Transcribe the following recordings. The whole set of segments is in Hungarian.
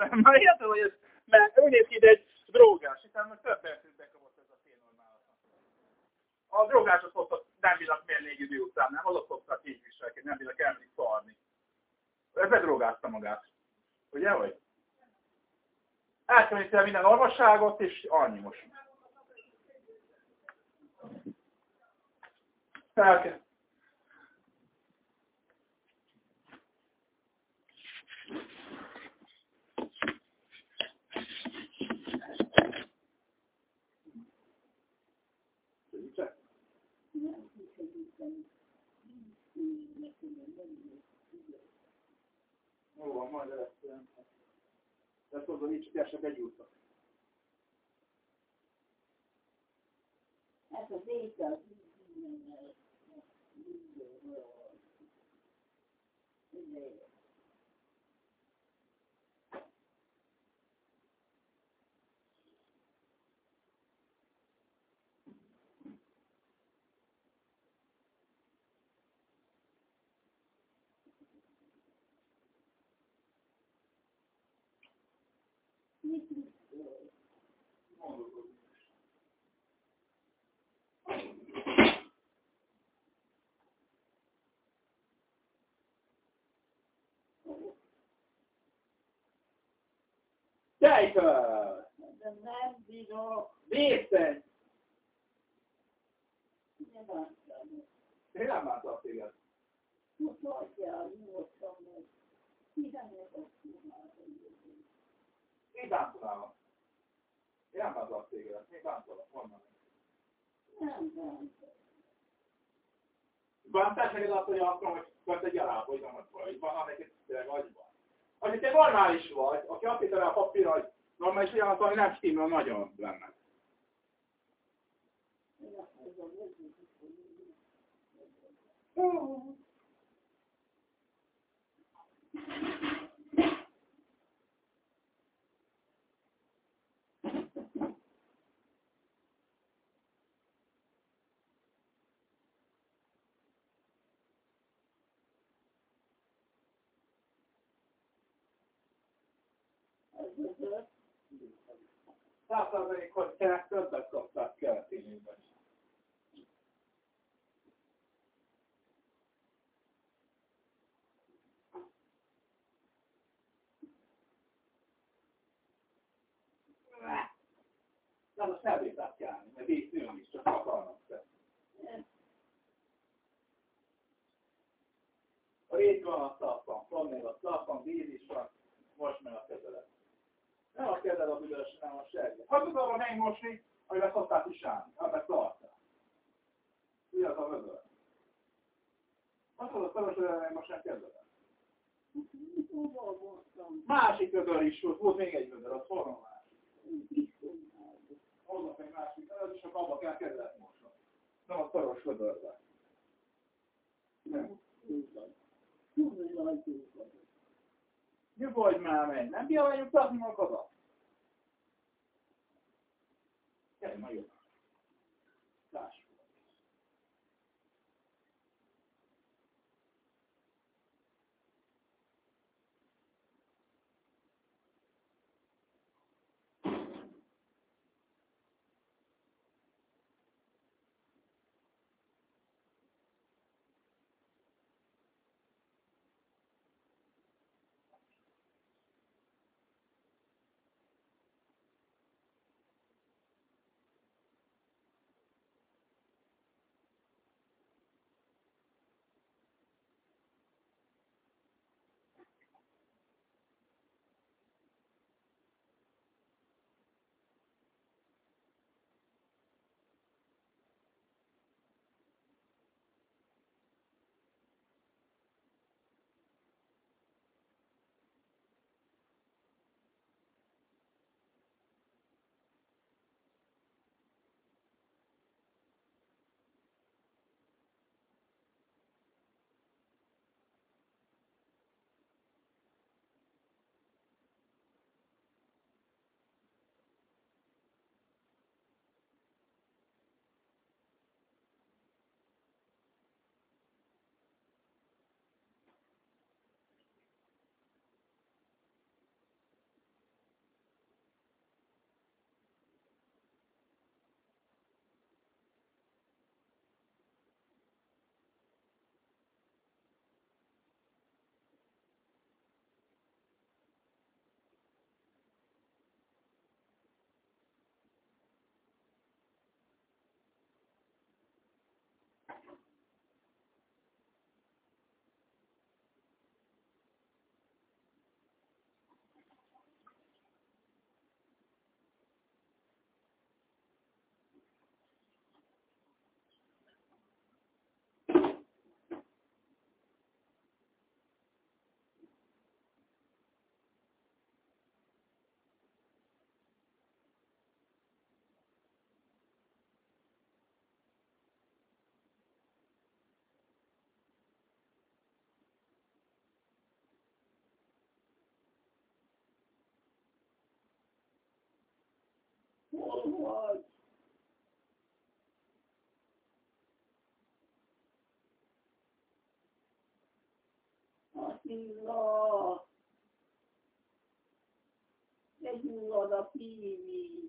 Már értem, hogy ez, mert úgy néz ki, de egy drogás, hiszen most több percig bekapott ez a félnormálatlan. A drogások szoktak nem bírnak mérni egy idő után, nem? Azok szoktak így viselkedni, nem bírnak elmenni szarni. Ez bedrogázta magát. Ugye, hogy? Elkülöníti el minden orvosságot, és annyi most. Felkel. Jó van, majd lesz. Ezt hozzá nincs, hogy esetleg egyúttak. Ez az étel. Tejtel! De nem bírok. Vészeny! Nem bántam. Én nem bántalak téged. Most hagyjál, nyugodtan meg. Kivennek a filmát. Én bántalálom. Én nem bántalak téged. Én bántalak. Honnan? Nem bántam. Bántás neked azt, hogy akarom, hogy könt egy alább, hogy nem vagy. Van, amelyik tényleg agyban. Hogyha te normális vagy, aki azt hittem el a papírra, hogy normális legyen, az valami nem stimmel nagyon benne. Hogy te többet kaptál keletényében. Nem, azt nem bírták kelni, mert így nőn is, csak akarnak te. A rég van a szappan, van még a szappan, víz is van, most meg a kezelet. Nem a kezed a büdös, nem a segge. Ha tudod a megmosni, amivel szokták is állni, amivel tartál. Mi az a vödör? Azt mondod, szoros vödör megmosni a kezedet. Másik vödör is volt még egy vödör, az forma másik. Hozzak egy másik, az is csak abba kell kezelet mosni. Nem a szoros vödörbe. Nem. Nyugodj már meg, nem kell nyugtatni magadat? Gyere, ma jön. Láss. vagy. Attila, legyullad a pívi.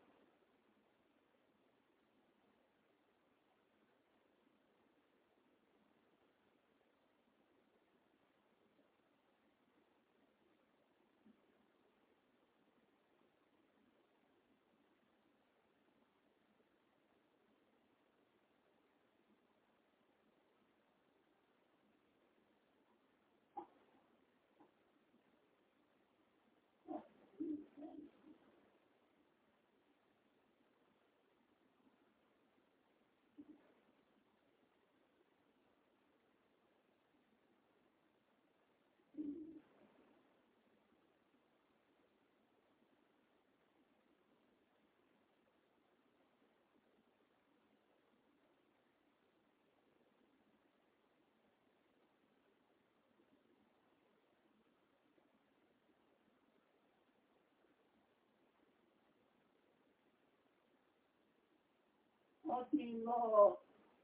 Attila,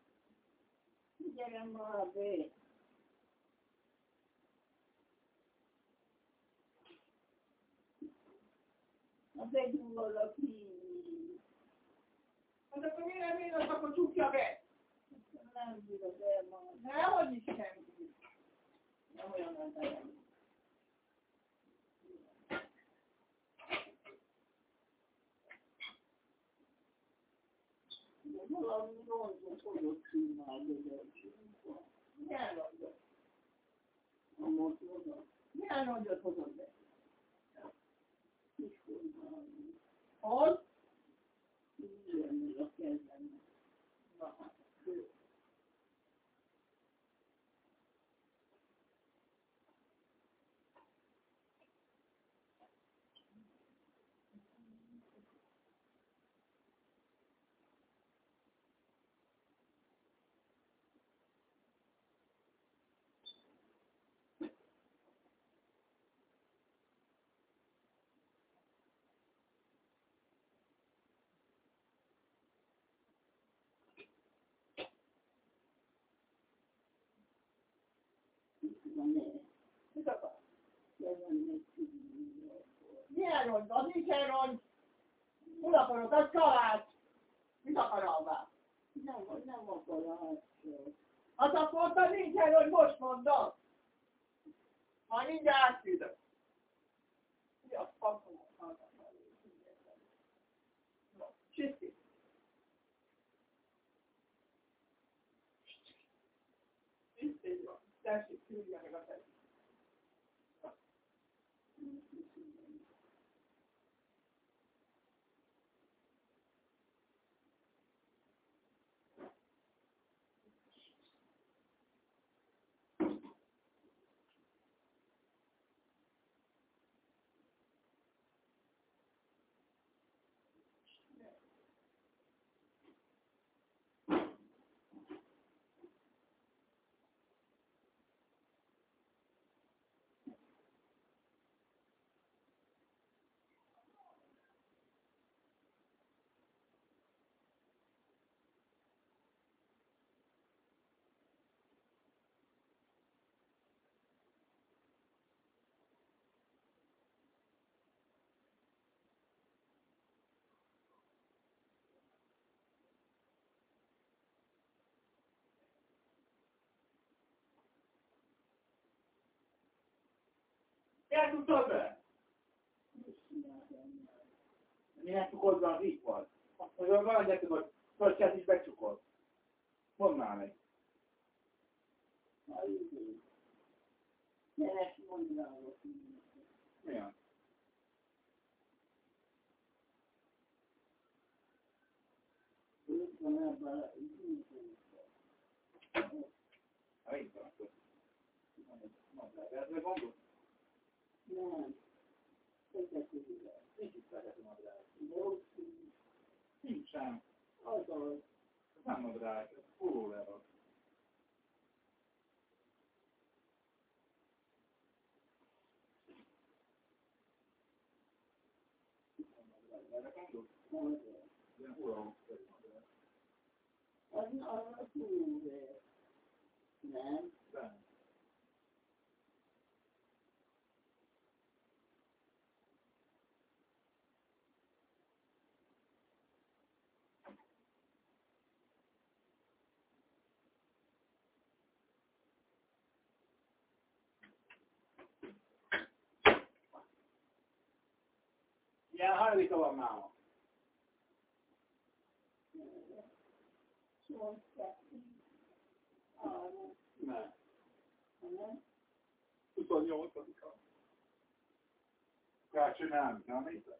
gyere már be. Az legyullad a pívi. Hát akkor mi nem én, akkor csukja be. Nem bírod el már. Nehogy is senki. Nem olyan az elem. De valami roncsot fogok csinálni, de Milyen rongyot? a motorra. Milyen rongyot hozod be? Kis formálni. Hogy? Ilyen meg a kezemnek. Na hát. Mit akar? Milyen rongy? Az nincsen rongy. Hol akarod? Az család. Mit akar alvá? Nem akarás. Hát azt mondta, nincsen rongy, most mondom. Majd mindjárt átküldök. Mi a fakomot? Csiszti. Csiszti van. Tessék, küldje meg a tessék. Miért tudtad be? Miért csukod be az itt van? Hogy van egy hogy pörcsát is becsukod. Mondd már meg. Gyere, mondd rá, hogy Milyen? ők van ebben a Ha itt van, akkor. Ezzel gondol? nem. Egyetűre. Nincs itt vezető nadrág. Dolgozunk. Nincsen. Azaz. Ez nem nadrág, ez pulóver az. Erre gondolsz? Mondja. Ilyen uralom. Az arra túl, nem? Nem. Ilyen hajlika van nálam. Szóval arra, Nem. nem? 28-a. Kácsony nem hiszem.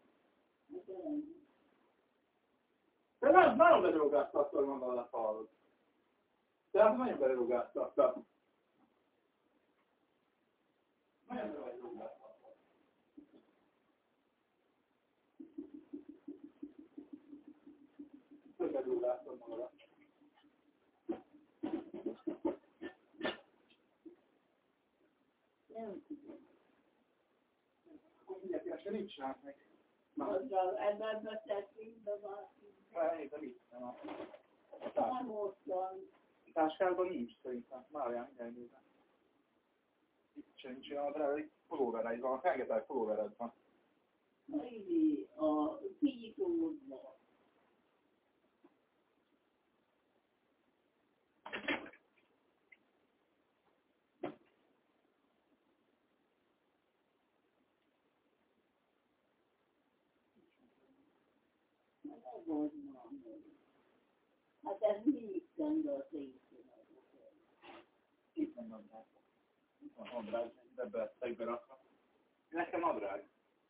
De nem, nagyon belerogáztattad magadat, hallod. Tehát nagyon belerogáztattad. Nagyon belerogáztattad. Többet rúgáztad magadat. Nem tudom. Akkor mindjárt keresni, nincs csinált meg. Azzal ebben beszéltünk, de van. De mit? Nem a Számoltam. táskádban nincs szerintem. Várjál, mindjárt nézem. Itt sem nincs olyan, de pulóvereid van, rengeteg pulóvered van. A kinyitódban. Hát ez mindig szende a tényleg. Itt van nadrág. Itt van nadrág, ebbe szegbe rakva. Nekem nadrág.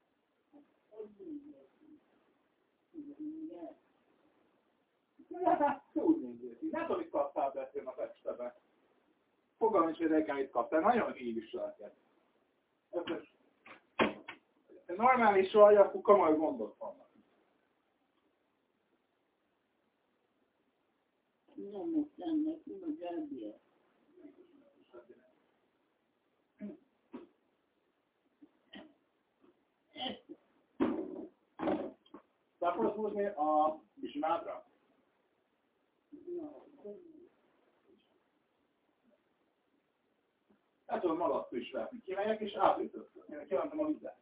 Hát, úgy nézzük. Nem tudom, mit kaptál beszélni a festebe. Fogalmam is, hogy reggelit kaptál. Nagyon így is lehet. Normális vagy, akkor komoly gondok vannak. Nem most ennek, a zsebje. Te akarod húzni a bizsimádra? El tudom magadtól is vetni. Kimegyek és átütöttem. Én kimentem a vizet.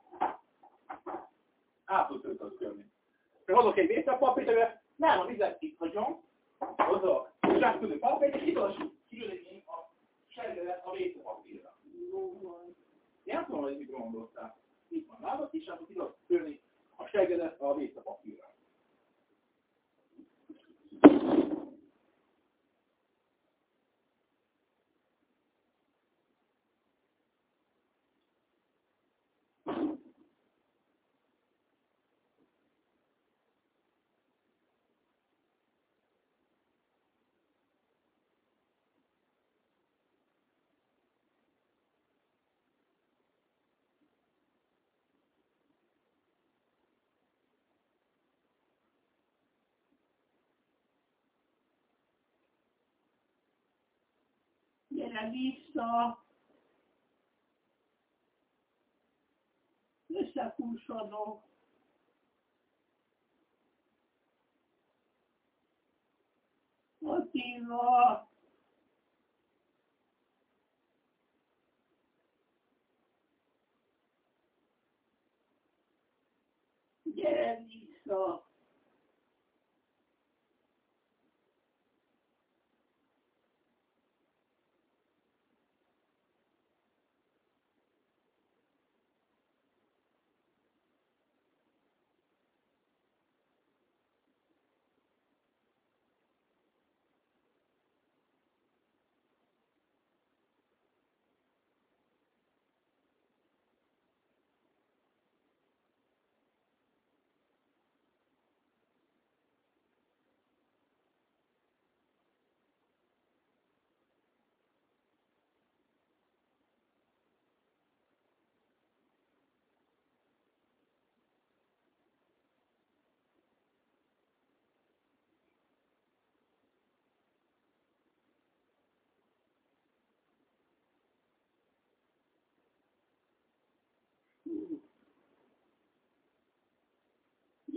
Átütöttem. Hozok egy vételpapírt, amivel nem a vizet itt hagyom. Hozok. És átütő papírt, és kitolom a sergedet a vételpapírra. Én nem tudom, hogy mit gondoltál. Itt van lábat, és akkor kitolom törni a sergedet a vételpapírra. Gyere vissza. Összekúsodok. Attila. Gyere vissza.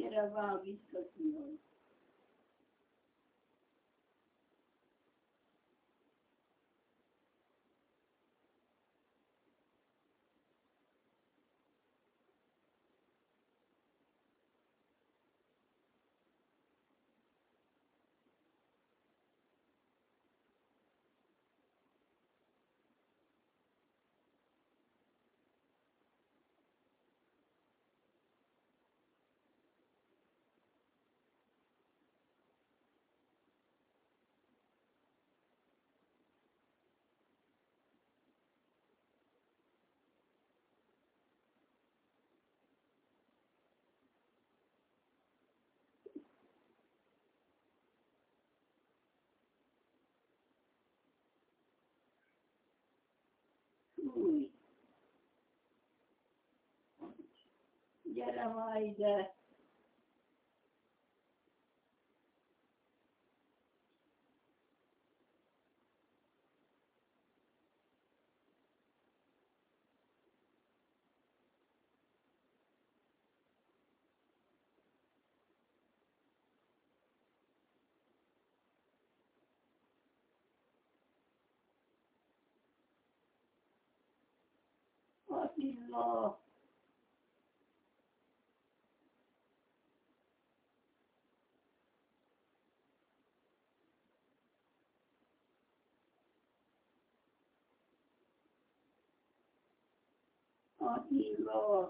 gyere már vissza, fiam. Új, gyere már ide. Attila, Attila,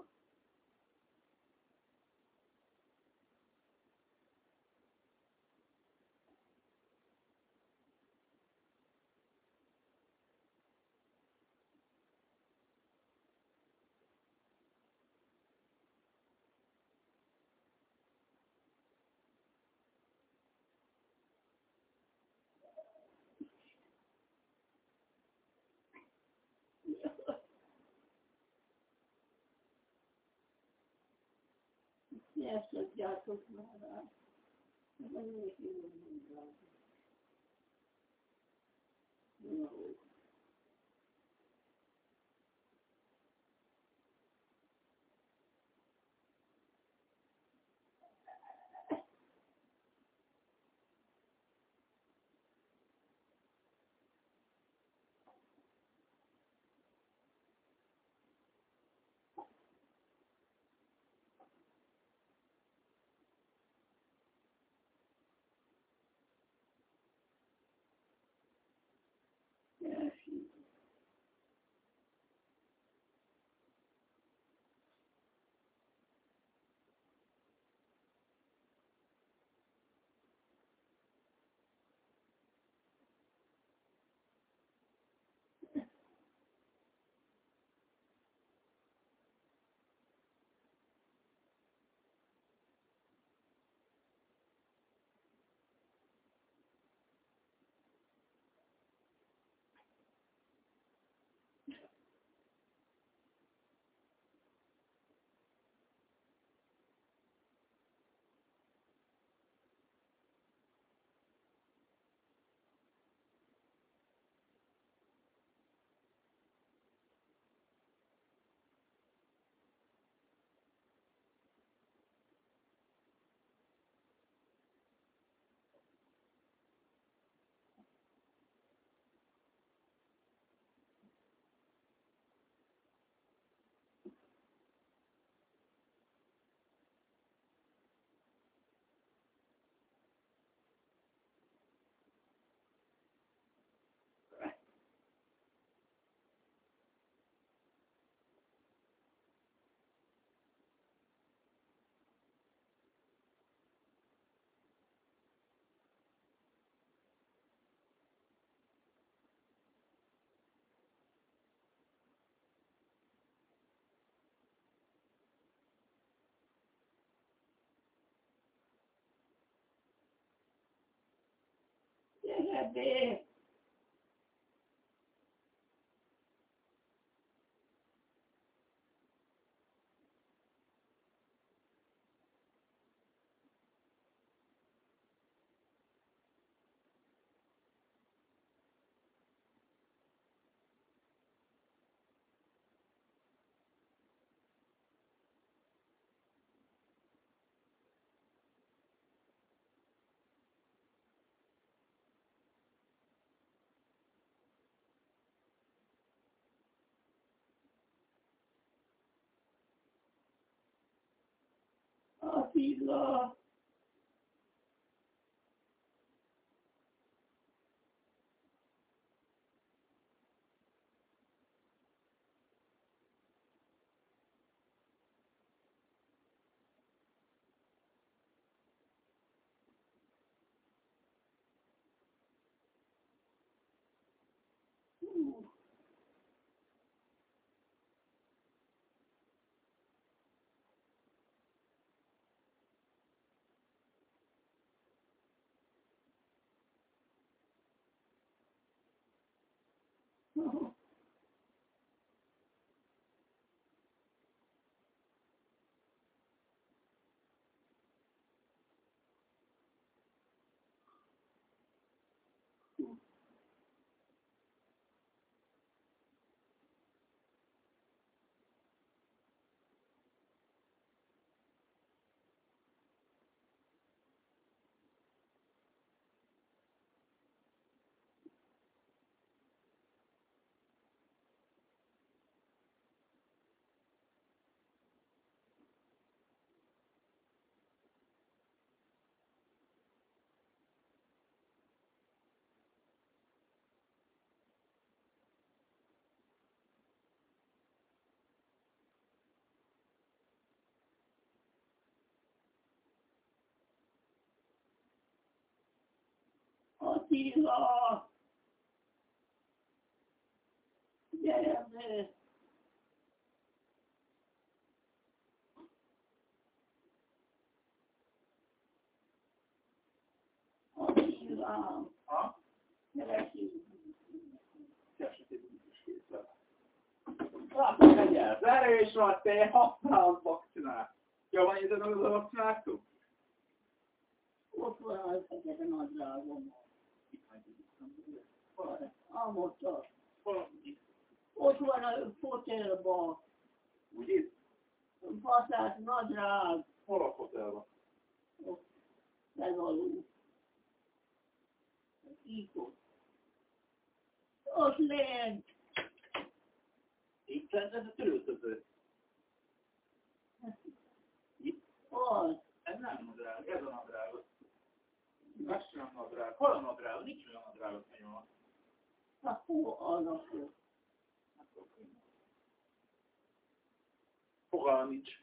ne szedjátok már rá. Menjék jól mondani. Jó. Köszi. Gyere be! Attila! Attila! Gyere be! Attilám! Ha? Gyere ki! Látom, egyel. Erre is van, te használat vakcinát. Jó, van ide az a vakcinátok? Ott van az fekete nadrágom. Álmodta. Ott van a fotelban. Úgy itt? Faszát nadrág. Hol a fotelban? Ott legalul. Íkot. Ott lent. Itt lent ez a töröltöző. Az. Ez nem nadrág, ez a nadrág. Ez sem nadrág. Hol a nadrág? Nincs olyan nadrágot, hogy van. Akkor az akkor. Fogalma nincs.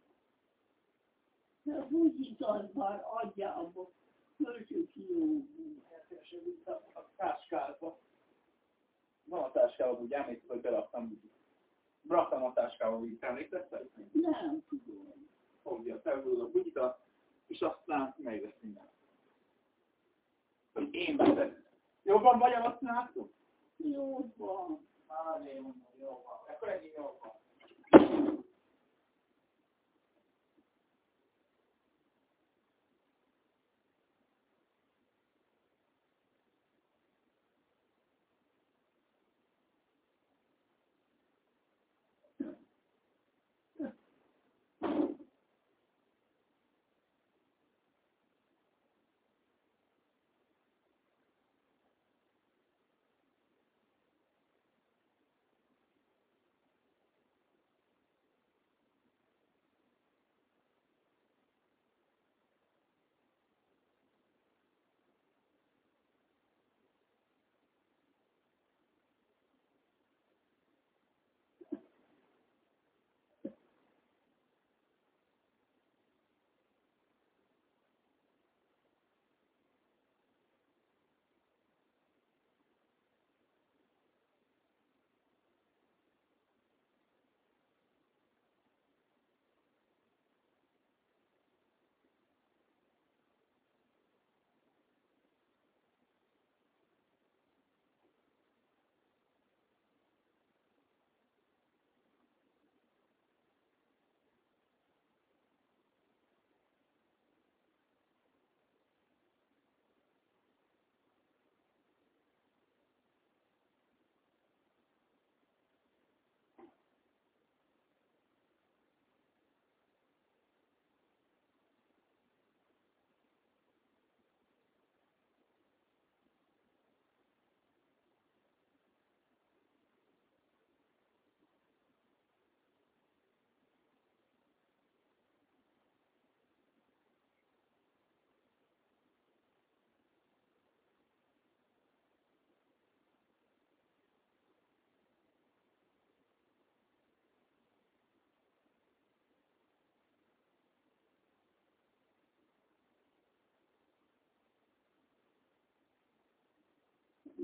De úgy már adjába. Költjük jó. A táskádba. Van a táskában, úgy emlékszem, hogy beraktam úgy. Raktam a táskába, úgy emlékeztek? Nem tudom. Fogja, felhúzod a bugyita, és aztán megvesz mindent. Hogy én veszek. Jobban vagy a vakcinátok? Jó van. Én mondom, jó van. Akkor ennyi jó van.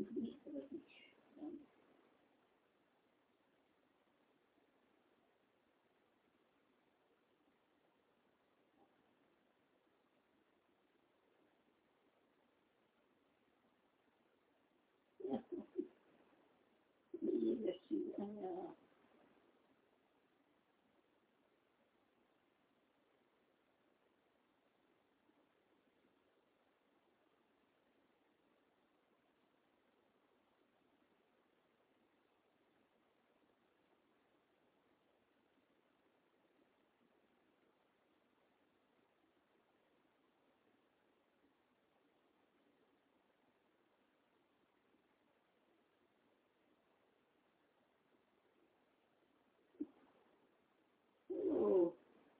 Ó,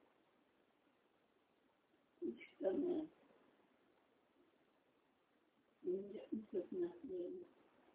Istenem, mindjárt mutatnak még.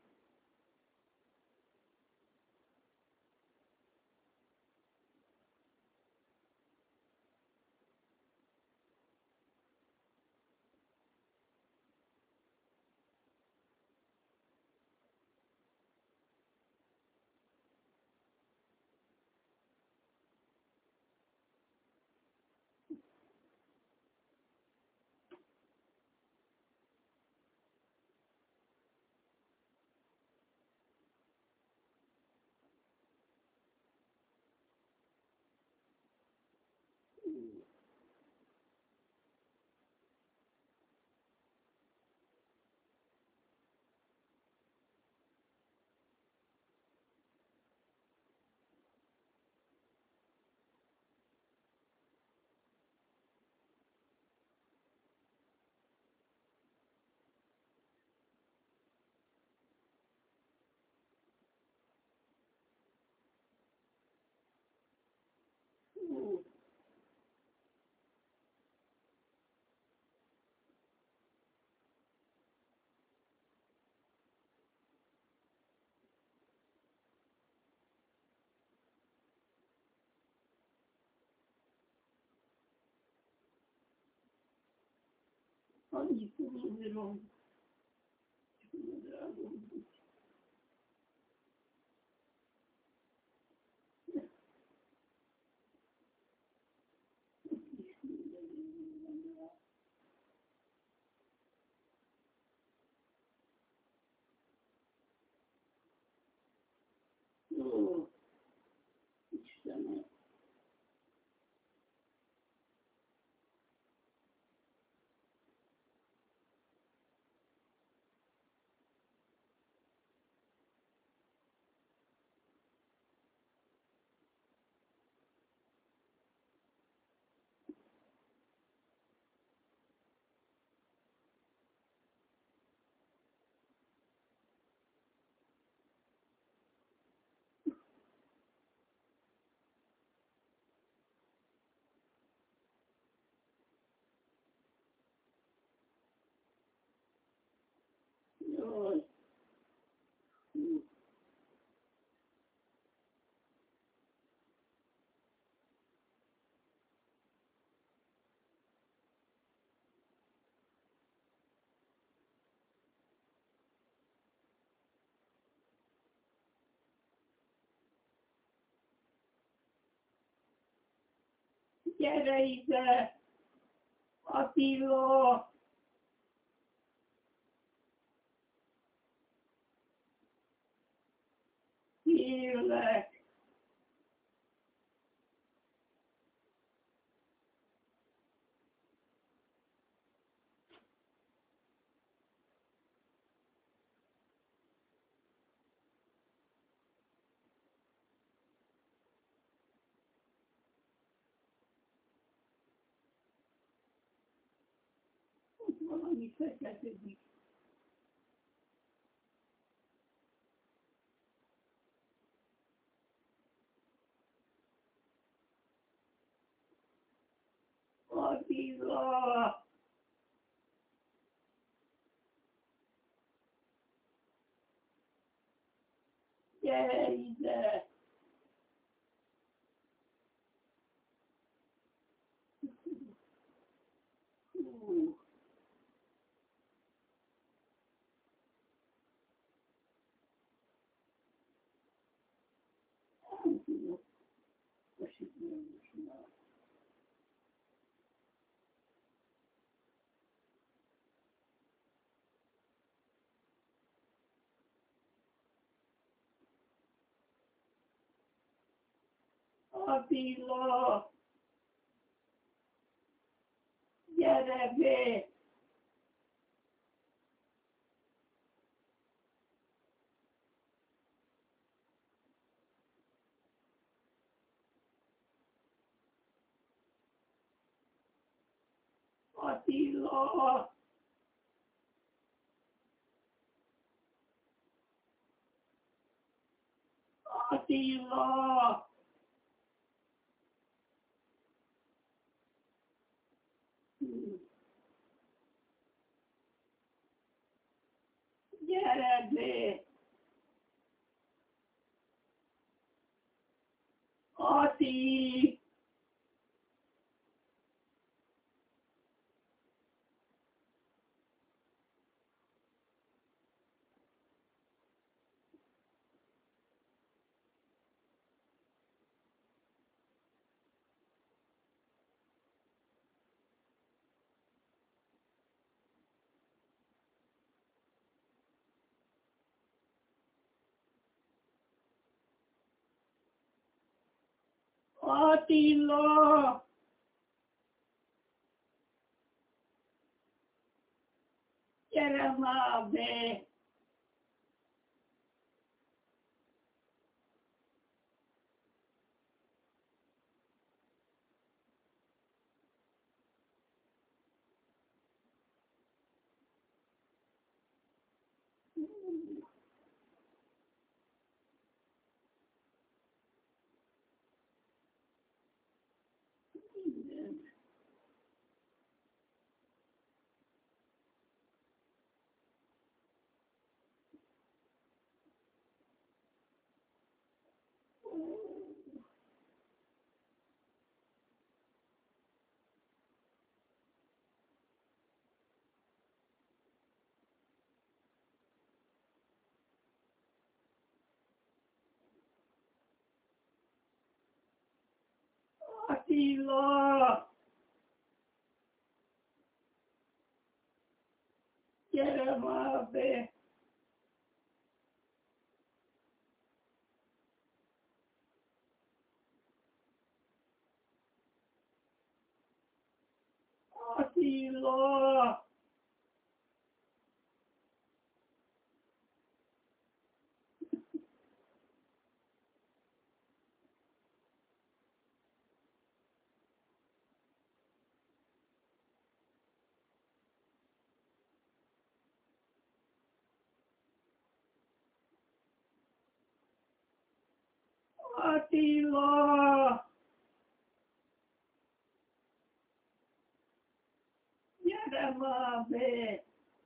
Ó, annyit tudom, drágom. Ó, Istenem. Jaj. Gyere ide, Attila! Kérlek! Ott valami feketedik. Attila! Gyere ide! Hú, nem tudok esíteni most már. Attila, gyere be! Attila! Attila! Gyere be! Ati! Attila! Gyere már be! Attila! Gyere már be! Attila! Attila! Gyere már be!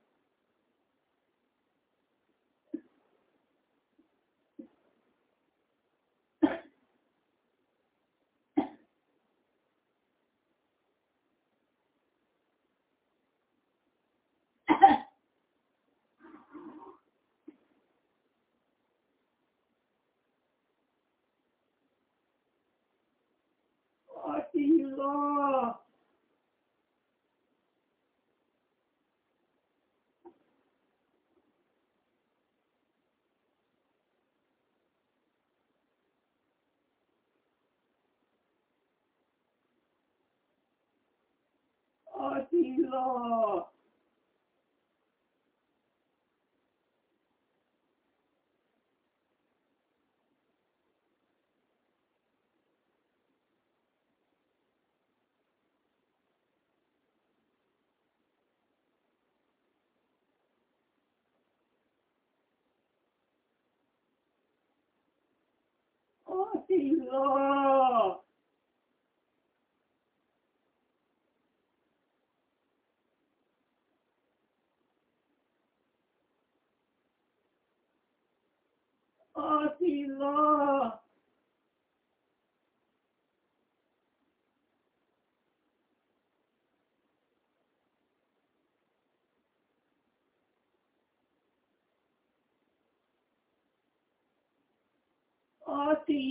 Attila! Attila! Attila! Attila! Ati,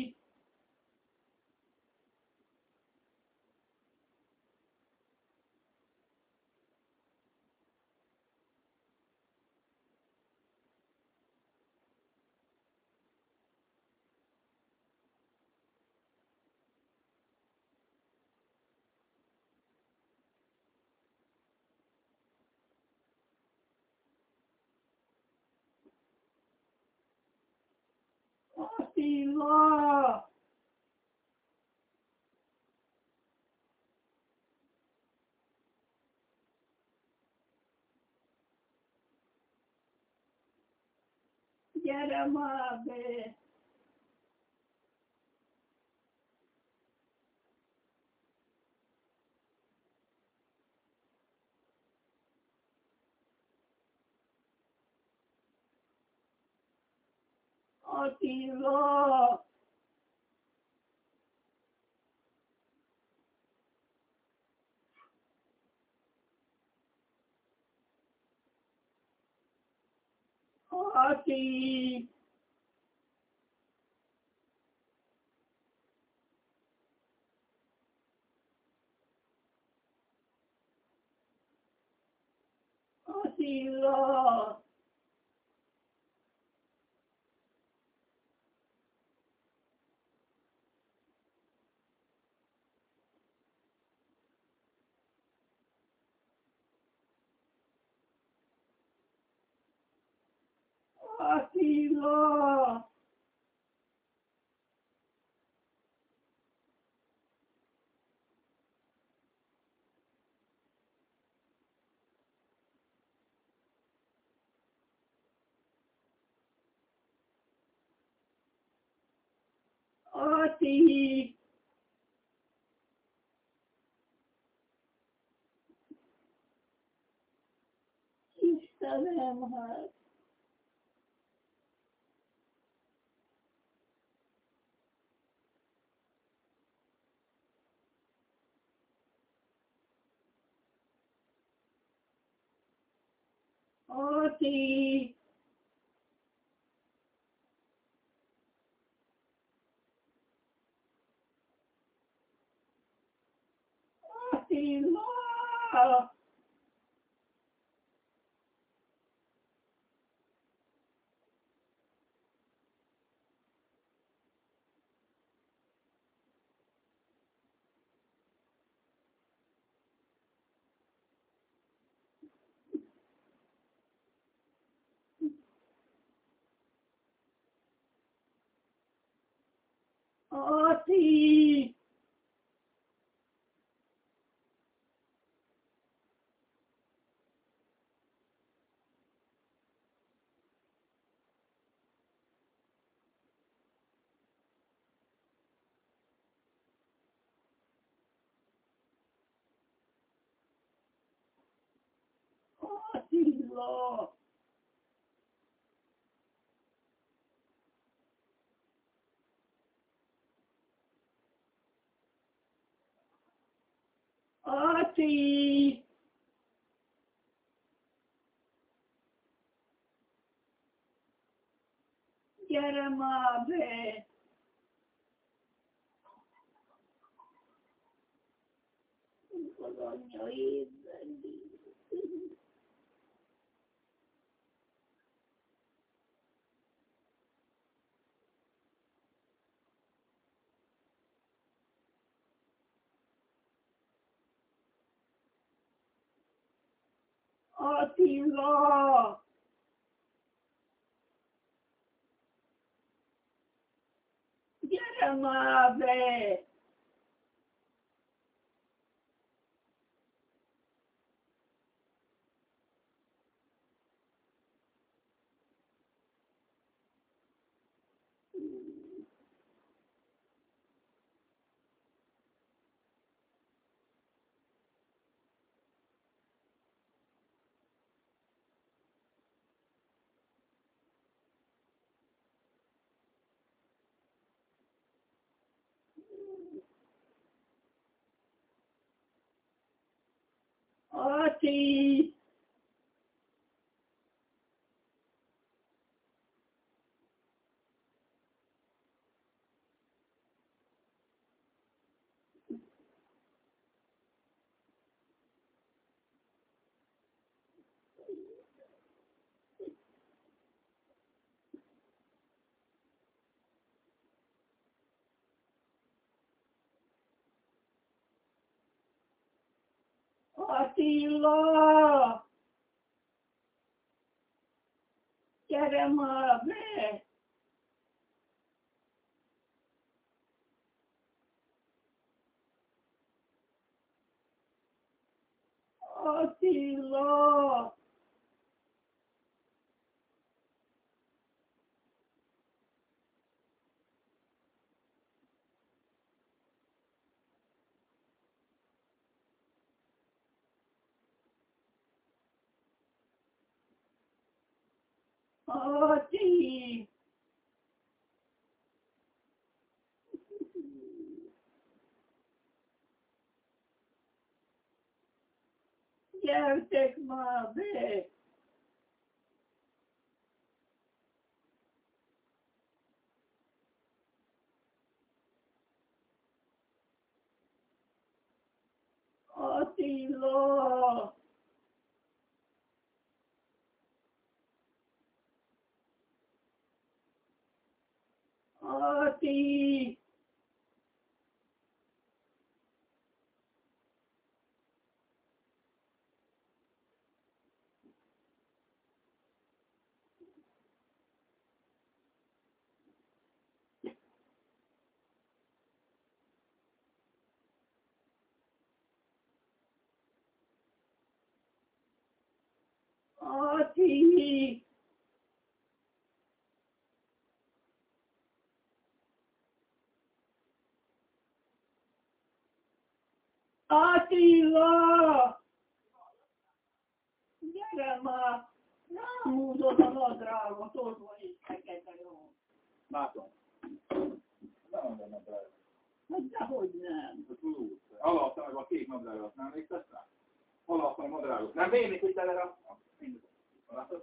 Attila, gyere már be! Attila, Ati, Attila, Attila, Ati, Istenem, hát, Ati, Attila, Ati, Attila, Ati, gyere már be! Az anyja éppen. Attila, gyere már be! Ati, Attila! Gyere már be! Attila! Ati! Gyertek már be! Attila! Ati! Ati! Attila! Gyere már! Rámúzod a nadrágot, ott van itt fekete jó. Látom. Nem mondom nadrágot. Hát dehogy nem. Alaltam meg a kék nadrágot, nem emlékszesz rá? Alaltam a nadrágot. Nem vénik, hogy teleraktam? Látod?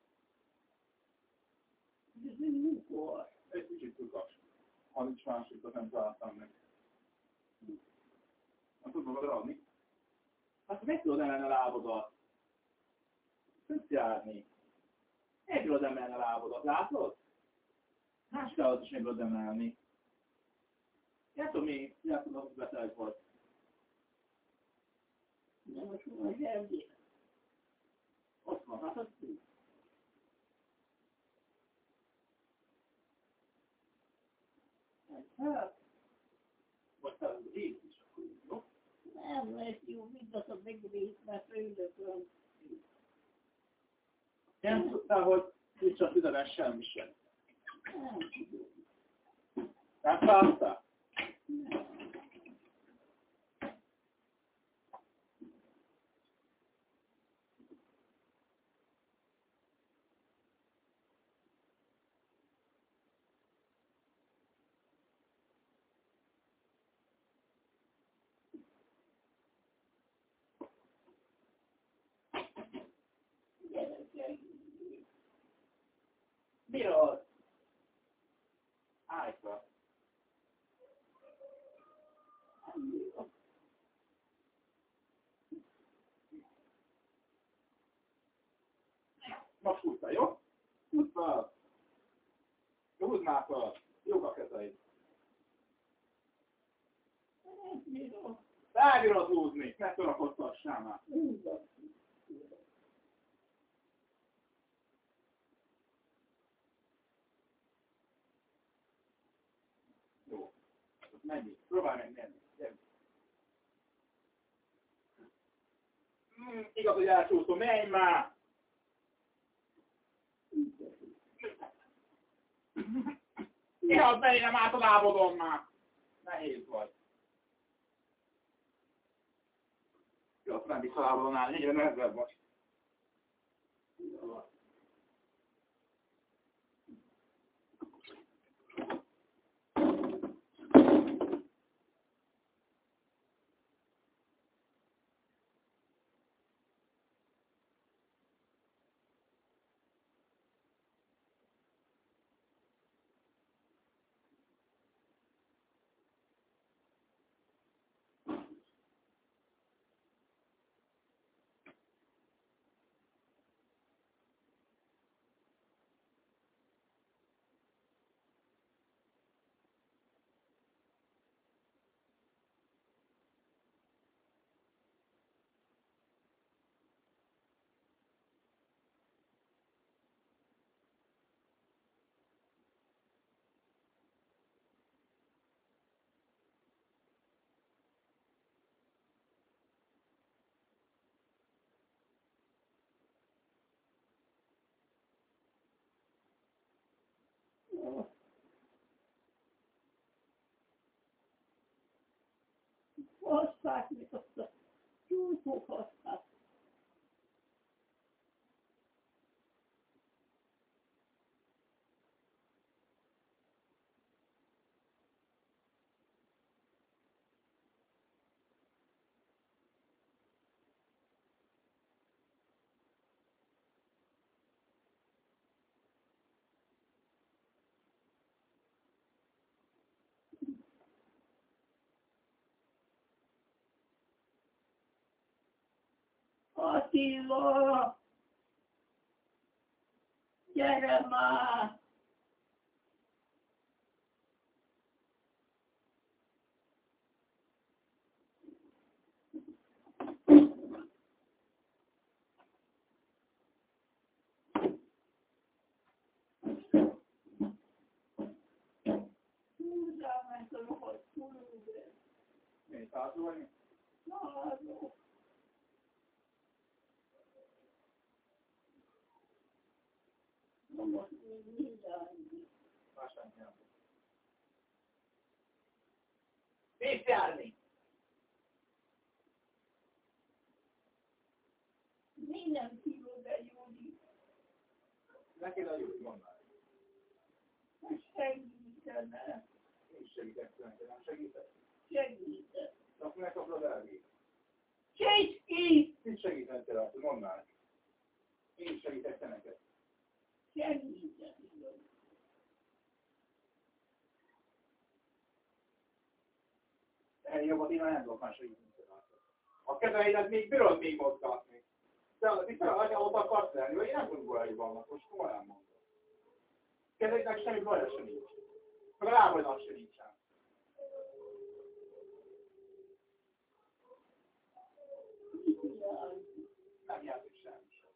Ez egy mikor? Egy kicsit tukas. Ha nincs másikat, nem találtam meg. Nem tudod magadra adni? Hát meg tudod emelni a lábodat? Tudsz járni. Meg tudod emelni a lábodat, látod? Máskálat is meg tudod emelni. Játom mi? Játom, hogy beteg vagy. De most van a zsebje. Ott van, hát az így. Hát, Vagy te így is akkor így, jó? nem lesz jó, mindazt a megrészt, mert főnökön. Nem tudtál, hogy nincs a füzemes semmi sem. Nem tudom. Nem láttál? Gyerekek, Bírod! Állj fel! nem bírok. Most húzd fel, jó? Húzd fel! Húzd már fel! Jók a kezeid! Nem bírok. Rábírod húzni! Ne torakodtassál már! Húzok. Jó. Menjünk. Próbálj meg menni. Gyere. Igaz, hogy elcsúszom. Menj már! Igaz, menj, nem át a lábodon már! Nehéz vagy. Igaz, nem visz a lábodon állni. Egyre nehezebb vagy. hozták, mint azt a tyúkok hozták. Attila, gyere már! Húzzál meg a rohadt kulúbért. Miért hátulni? Náló. Na most még mindjárt. Másán nyelv. Mész járni! Mi nem tudod, de Júli? Neki a jó, mondál. Segítene. Én is segítek, nem segítek. Segítene. Akkor megkapod elvég. Segít! Mit segítenek te, akkor mondd már. Én is segítek te neked. Segítene. Ennél jobbat én nem tudok már segíteni. A kezeidet még bírod még mozgatni. Te ott akarsz lenni, vagy én nem tudok bajban vannak, most komolyan mondom. Kezeidnek semmi baja sem nincs. Meg a lábadnak sem nincsen. Nem játszik semmi sem.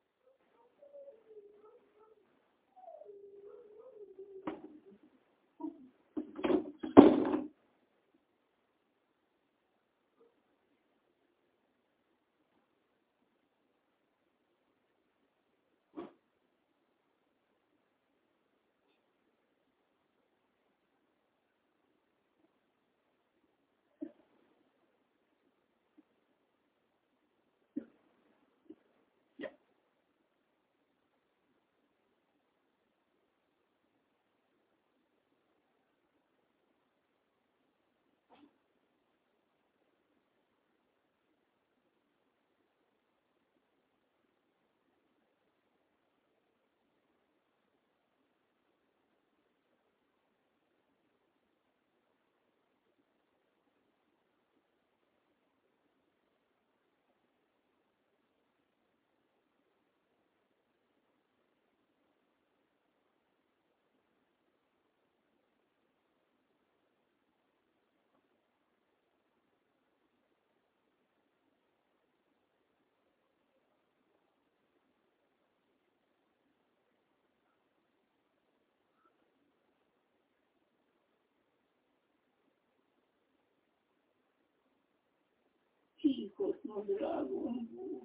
Csíkos nadrágomból.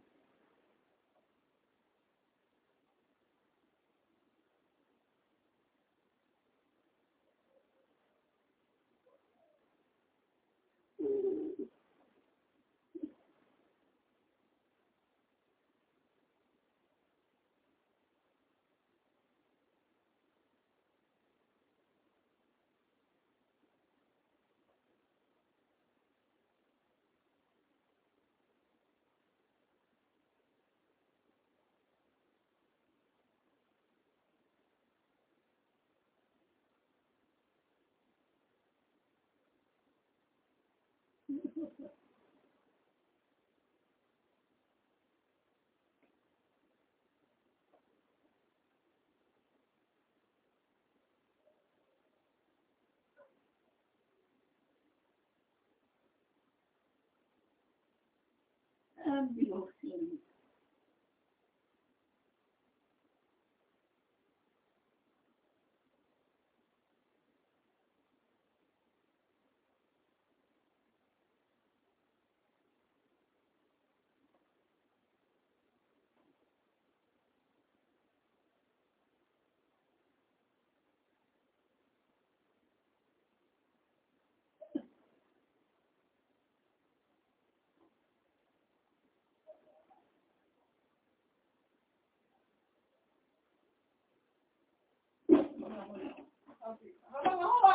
Nem bírok színni.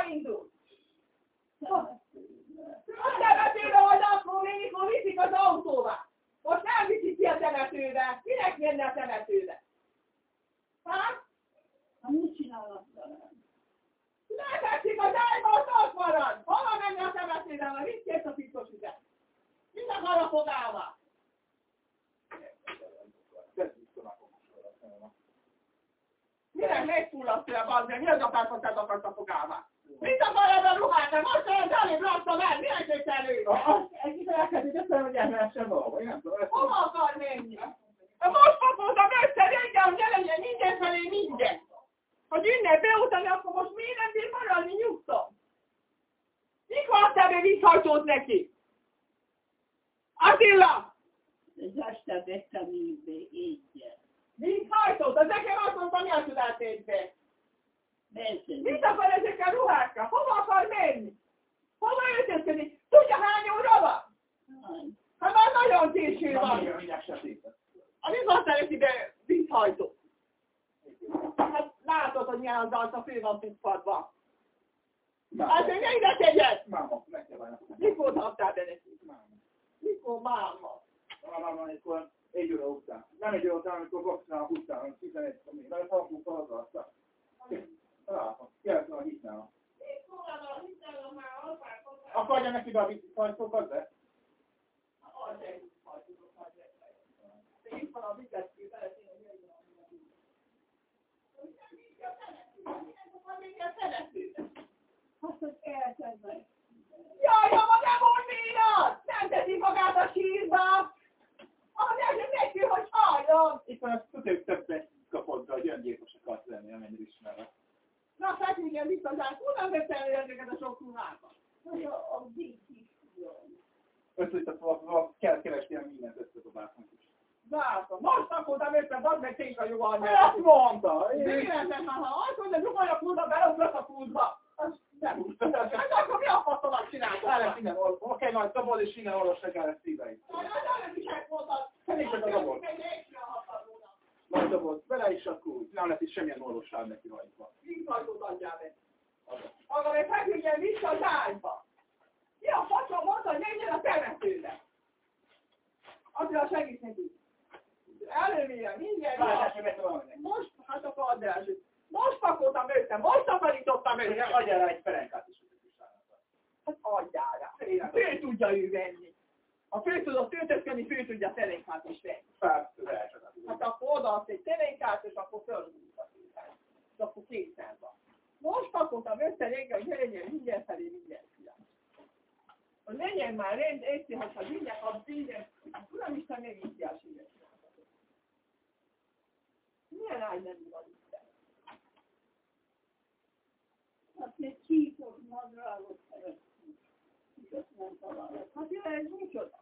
indult? A temetőbe vagy akkor még, mikor viszik az autóba. Most nem viszik ki a temetőbe. Minek menne a temetőbe? Hát? Mit csinálnak velem? Letetszik az ágyba, ott marad! Hova menni a temetőbe, vagy mit kész a piszkos ügyet? Mit akar a fogálva? Minek megfullasztja a mi az akarsz, te akarsz a fogálva? Mit akar ebben ruhát? Most olyan elébb raktam el, minek egy elő? Egy elkezdődik, aztán, hogy elmehessen valahol, én nem tudom. Hova akar menni? Most pakoltam össze, régen, hogy ne legyen minden felé minden. Hogy innen beutani, akkor most miért nem bír maradni nyugton? Mikor adtál be vízhajtót neki? Attila! Ez este vettem így. Vízhajtót? Az nekem azt mondta, mi a tudát be? Mit akar ezekkel ruhákkal? Hova akar menni? Hova öltözködik? Tudja, hány óra van? Hát már nagyon késő van. Az igaz szereti be vízhajtót. Hát látod, hogy milyen az arca fő van piszpadva. Hát én ne ide tegyed! Máma, meg kell várni. Mikor adtál be neki? Máma. Mikor máma? Amikor 1 óra után. Nem 1 óra után, amikor vakcinálnak után, 11 még. Mert halkunk hazaadtak. Találtam. Jelzem a hitnának. Mikor van a hitnának már alpákat? Akarja neki be a vízhajtókat, de? Az egy vízhajtókat hagyja. De itt van a vízhajtó, szeretném, hogy jöjjön a vízhajtó. Hát, hogy elkezdve. Jaj, ha nem mondénod! Nem teszi magát a sírba! Ahhoz első neki, hogy halljon! Itt van, az többet kapott be, hogy öngyilkos akarsz lenni, amennyire ismerve. Na, feküdjen visszazár, honnan vettem ezeket a sok ruhákat? Hogy a vízhajtó. Összeütetve, kell keresni mindent összedobáltunk is. Látom, most pakoltam össze, bazd meg tényleg a jó anyja. Azt mondta! Életem, ha azt mondja, hogy a kútba, beleugrott a kútba. Az nem úgy. Hát akkor mi a faszomat csináltok? Oké, majd szabad, és innen olvassak el ezt szíveit. Hát nem is ezt mondtad. Szerintem a dobot. Majd dobot, bele is akkor úgy. Nem lesz itt semmilyen orvosság neki rajta. Vízhajtót adjál meg. Maga meg feküdjen vissza az ágyba. Mi a faszom mondta, hogy menjen a temetőbe. Azért segít neki. Előmélyen, mindjárt. Most, hát akkor add el. Most pakoltam össze, most takarítottam össze. Adjál rá egy perenkát is. Hát adjál rá. Fő tudja ő venni. Ha fő tudod töltözni, fő tudja terénkát is venni. Hát akkor odaadsz egy terénkát, és akkor fölhúzod a terénkát. És akkor készen van. Most pakoltam össze régen, hogy ne legyen minden felé minden fiam. Hogy legyen már rend, érti, hogyha minden, az minden, Uramisten megíti a síret. Milyen ágy nem van itt? Hát egy csíkos nadrágot szeretnék. Igaz nem találok. Hát jön, ez micsoda?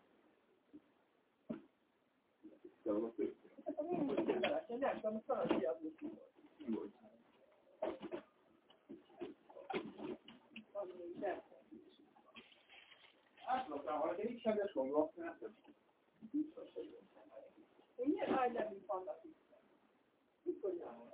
Hát a mi most kételesen, nem tudom, hogy szalad kiadni ki volt. Azt mondtam, hogy egy csendes gondolat, mert milyen ágy nem vannak itt? Mikor járnak?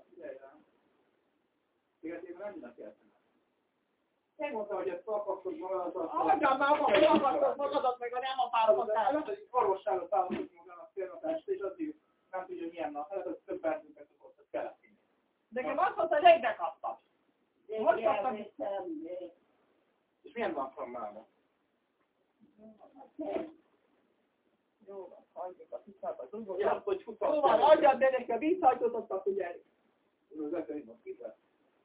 Életében annyira kell. Megmondta, hogy ezt alkasztod magadat. Adjam már, hogy alkasztod magadat, meg a nem a párolgatás. Lehet, hogy orvosságot állapodni magának félnapást, és addig nem tudja, milyen nap. Lehet, hogy több percünket szokott, hogy kellett inni. Nekem azt mondta, hogy egyre kaptam. Most kaptam. És milyen van Frammában? Jó van, hagyjuk a tisztába. Ja, hogy futott. Jó van, adjad be neki a vízhajtót, azt figyelj. Az esemény van, kívül.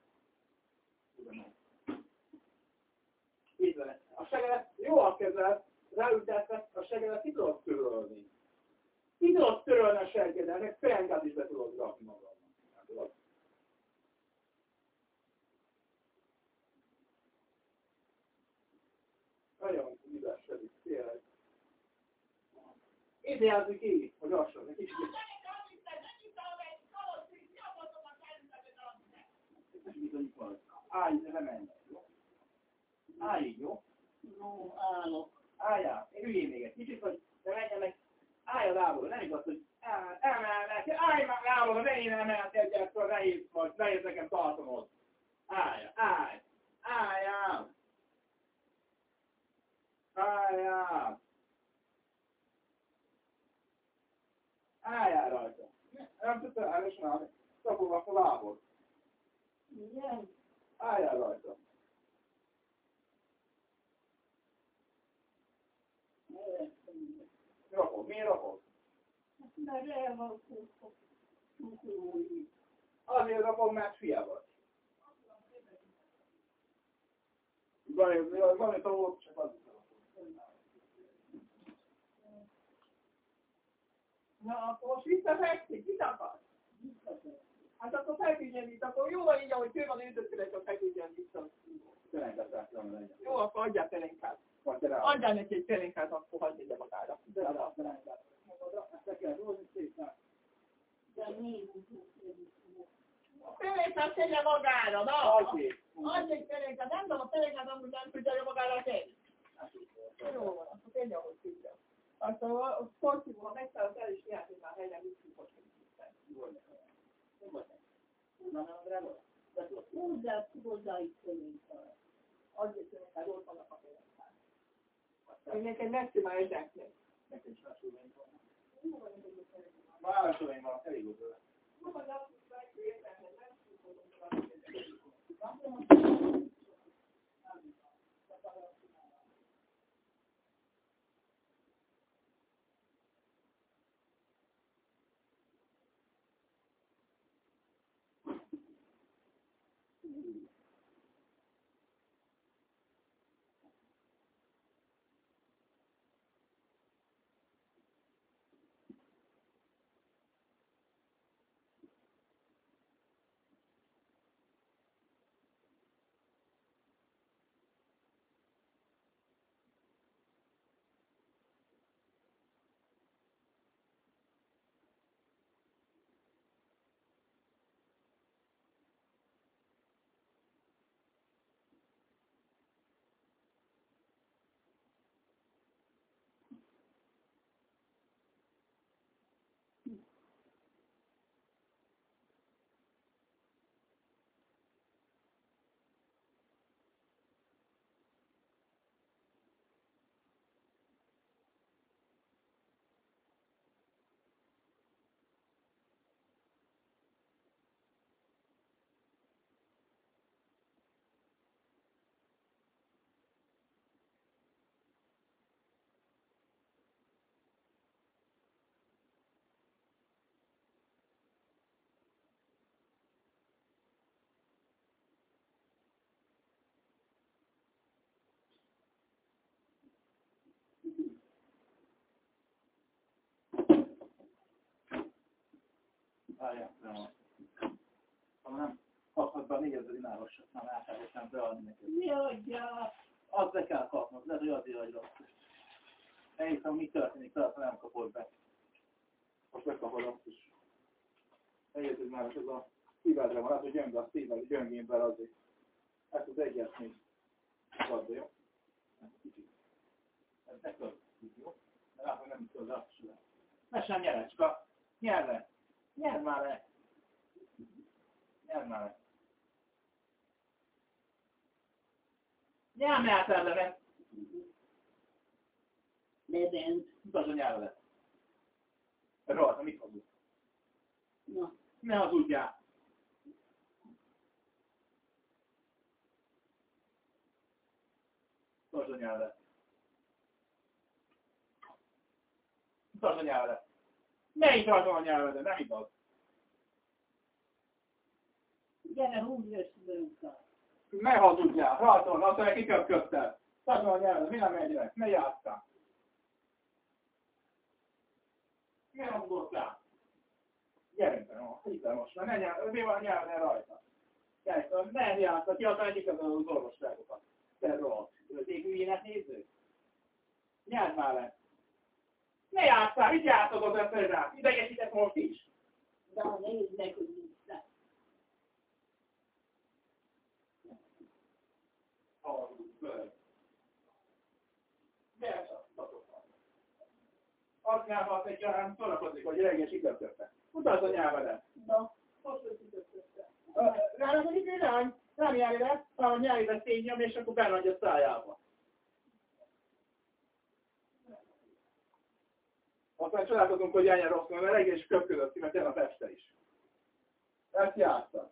Így van. A segelet jól kezel, ráültetve, a segelet ki tudod törölni. Ki tudod törölni a sergedet, meg perenkát is be tudod rakni magadnak. Nagyon ügyeskedik, tényleg. Idézni ki, hogy lassan, egy kicsit. Állj, ne menj. Állj így, jó? No, állok. Álljál, én üljél még egy kicsit, hogy ne menjen meg. Állj a lábodra, nem igaz, hogy emelnek, állj már lábodra, ne én emeltek egyet, nehéz nekem tartanod. Állj, állj, állj, Álljál rajta. Nem tudsz elesen állni. Szapolva a lábod. Igen. Álljál rajta. Rakod. Miért rakod? Mert el van kukulói. Azért rakod, mert fia vagy. Valamit a volt, csak azért rakod. Na, akkor most visszafekszik, mit akarsz? Hát akkor feküdjen itt, akkor jó van így, ahogy ő van üldözőleg, akkor feküdjen vissza. Telenkát láttam legyen. Jó, akkor adjál telenkát. Vagy te rá. Adjál neki egy telenkát, akkor hagyj ide magára. De rá a telenkát. Te kell rózni szépen. De négy. A telenkát tegye magára, na! Azért. Adj egy telenkát, nem tudom, a telenkát amúgy nem tudja magára tenni. Jó van, akkor tegye, ahogy tudja. Akkor a sportívó, ha megszállott el is néhány, hogy már helyre visszük, hogy Hozzá itt szerintem. azért telenkát, ott vannak a telenkát. Önnek egy messzi már ezeknek. Nekem is másolóim van. Másolóim van, elég volt vele. Jó, az azt mondják, hogy értelme, nem tudom, Várjál, nem. Ha nem kaphatod be a 4000 dinárosat, már átálljam beadni neked. Mi adja? Azt be kell kapnod, lehet, hogy azért vagy rossz. Elhiszem, mi történik, tehát nem kapod be. Most megkapod azt is. Eljöttük már, ez a szívedre van, hát, hogy gyönge a szíved, gyöngénben azért. Ezt az egyet még add, jó? Ez ne költjük, jó? De látom, hogy nem tudod, azt sem. Ne sem nyerecska. Nyerj le! Nyerj már le! Nyerj már le! Nyerj már ellene! Lebent. Mutasd a nyelvedet! Rajta, mit hazud? Na. Ne hazudjál! Mutasd a nyelvedet! Mutasd a nyelvedet! Ne itt rajta a nyelvedet, nem igaz! Gyere, húzd össze. Ne hazudjál! Rajton, azt mondja, kiköpködted! Mutasd a nyelvedet, mi nem megyek? Ne játsszál! Ne hazudtál! Gyerünk be, hiszem most, mert mi van a nyelven rajta? Gyerünk, ne játsszál, ki aztán egyik az orvosságokat. Te rohadt, őték hülyének nézzük? Nyerd már le! Ne játsszál, mit játszod az rá? Idegesített most is! De nézd meg, hogy vissza. Azt nyelvalt egy gyarán szórakozik, hogy reggel sikertötte. Mutasd a nyelvedet! Na, most össze. Ráadásul itt irány, nem járj le, ha a nyelvedet szénnyom, és akkor benne a szájába. Aztán csodálkozunk, hogy ennyire rossz, mert egész köpködött ki, mert jön a este is. Ezt játszak.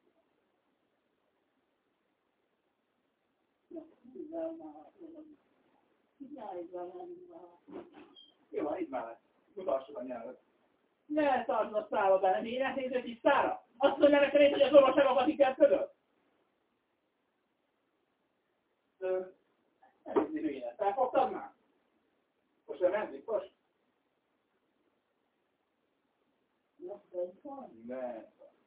Jó, így már lesz. Mutassad a nyelvet. Ne tartsd a szába bele, én elnézett is szára. Azt mondja neked, hogy az orvoságokat ikertködött? Elég hülyén. Felfogtad már? Most nem menzik, most? Nem.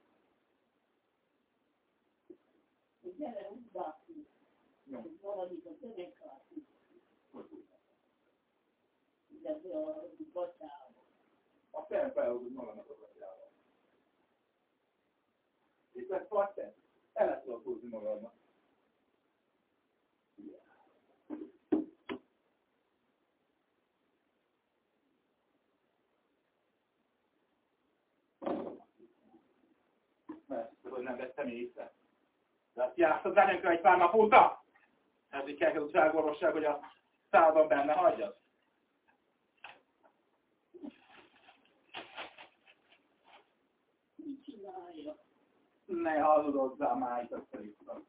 Gyere, úgy bászunk. Valamit a tömegkártjuk. De a batyával. A felfelhúzunk magamnak a batyával. Itt lesz patent. El tudok húzni magamnak. Mert hogy nem vettem észre. De azt játszod velünk egy pár nap óta? Ez így kell az elgorvosság, hogy a szádban benne hagyjad. Mit csinálja? Ne hazudozzál már itt össze-vissza.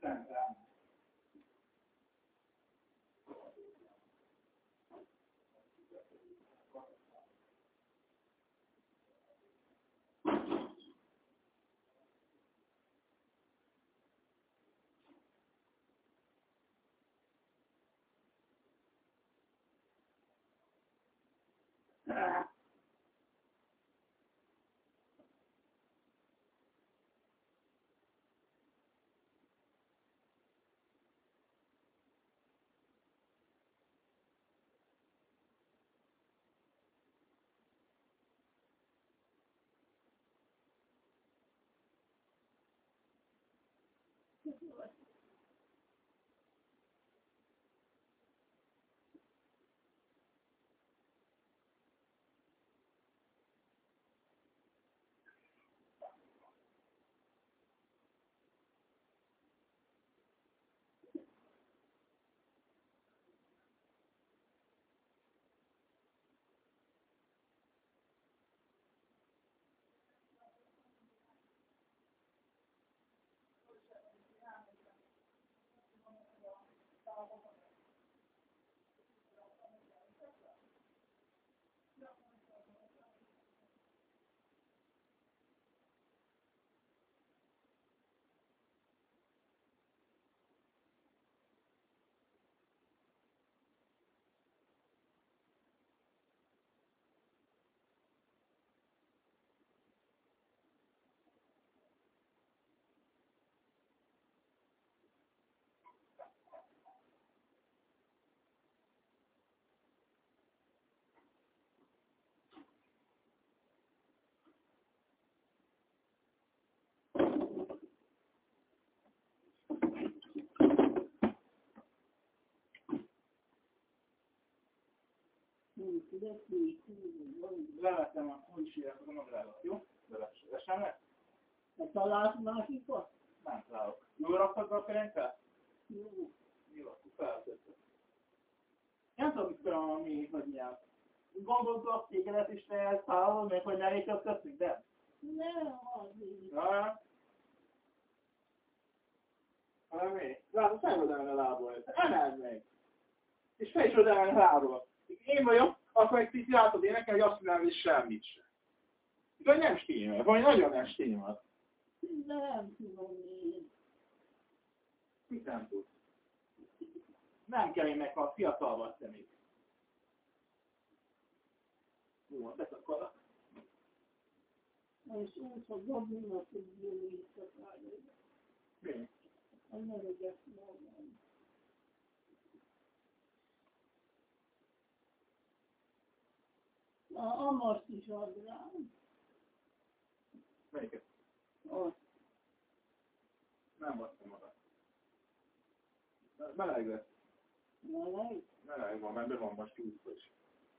Levettem a húsírt, a magrálat, jó? Levessem le? Te találsz másikat? Nem találok. Jól raktad be a kerenkát? Jó. Jó, akkor feltettem. Nem tudom, mit tudom, mi, hogy nyelv. Gondoltuk tégedet is te szállod, meg hogy ne léteztetünk, de? Nem, azért. Ja. Hanem mi? Látod, nem oda menni a lából. Emeld meg! És fel is oda menni a lából. Én vagyok, akkor egy kicsit látod én nekem, hogy azt mondanám, hogy semmit sem. De nem stimmel, vagy nagyon nem stimmel. Nem tudom én. Mit nem tudsz? Nem kell én meghalt, fiatal vagy te még. Jó, beszakadok. És úgy, hogy dobninak tudja visszatállni. Mi? A neveget mondani. A Amart is ad rám. Melyiket? Azt. Nem basztam oda. Meleg lesz. Meleg? Meleg van, mert be van most túlszó is.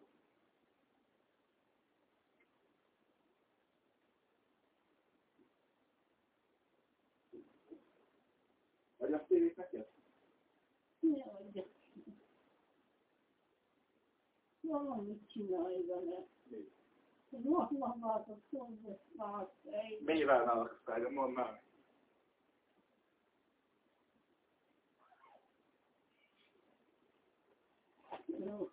Vagy azt tévét neked? Ne adjak. valamit csinálj vele. Van váltott szolgasztás. Mivel választál, mondd meg. Jó.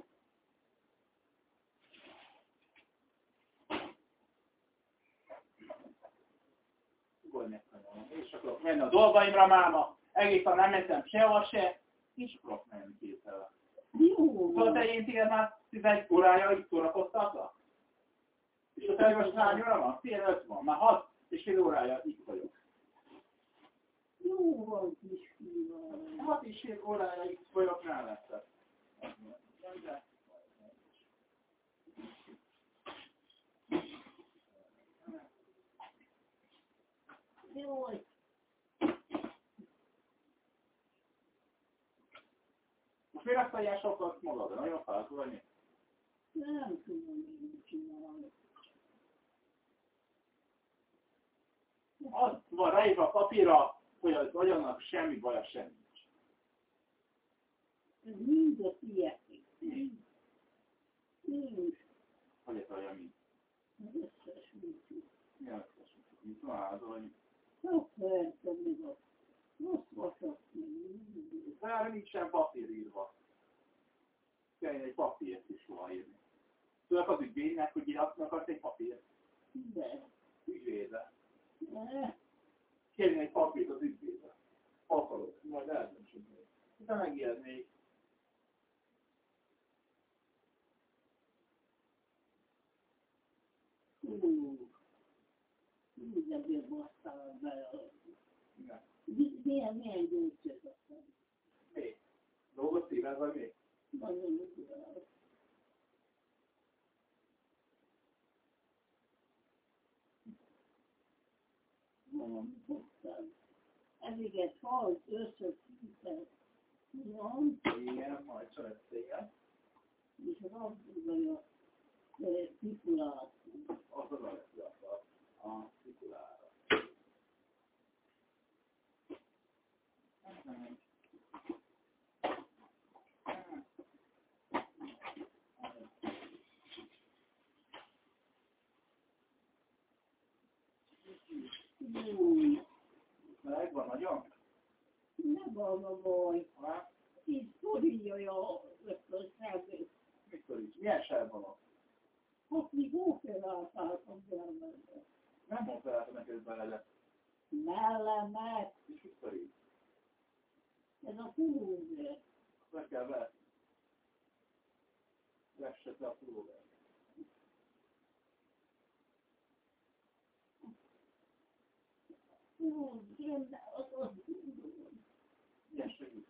És akarok menni a dolgaimra máma, egészen nem mentem sehova se, és akarok menni kézzel. Jó. Szóval te én téged már 11 órája itt szórakoztatlak? És a te most hány óra van? Fél 5 van, már 6 és fél órája itt vagyok. Jó van, kisfiam. 6 és fél órája itt vagyok mellette. Jaj. Most miért azt adjál sokat magadra? Nagyon fáradt vagy mi? Nem tudom, mit csinálni. Az van ráírva a papírra, hogy az agyonnak semmi baja sem nincs. Ez mind a tiétek. Nincs. Hogy ez olyan mi? Az összes műtő. Mi az összes? Mit van? Csak persze, még a rossz vasat még. De erre nincsen papír írva. Kell egy papírt is róla írni. Tudok az ügyvédnek, hogy akarsz egy papírt? De. Ügyvédre. Ne. Kérni egy papírt az ügyvédre. Akarod, majd eldöntsünk még. De megijed Mindenből basztál bele. Ne. Milyen gyógyszert aztán? Mi? Dolgot szíved, vagy mi? Nagyon utoljára. Valami fogtál. Eziget halt, összeszűzhet. Van. Igen, majd szerettél. És az abdulja titulát. Az az a titulára. Megvan nagyon? Ne van a baj. Ha? Itt szorítja ezt a szerzőt. Mikor is? Milyen sárban van? Hát mi operáltáltam belőle. Nem operáltam neked bele. Mellemet. És mikor is? Ez a pulóver. Le kell vetni. Vesse te a pulóver. Jó, rendben, az. Ilyen segítség.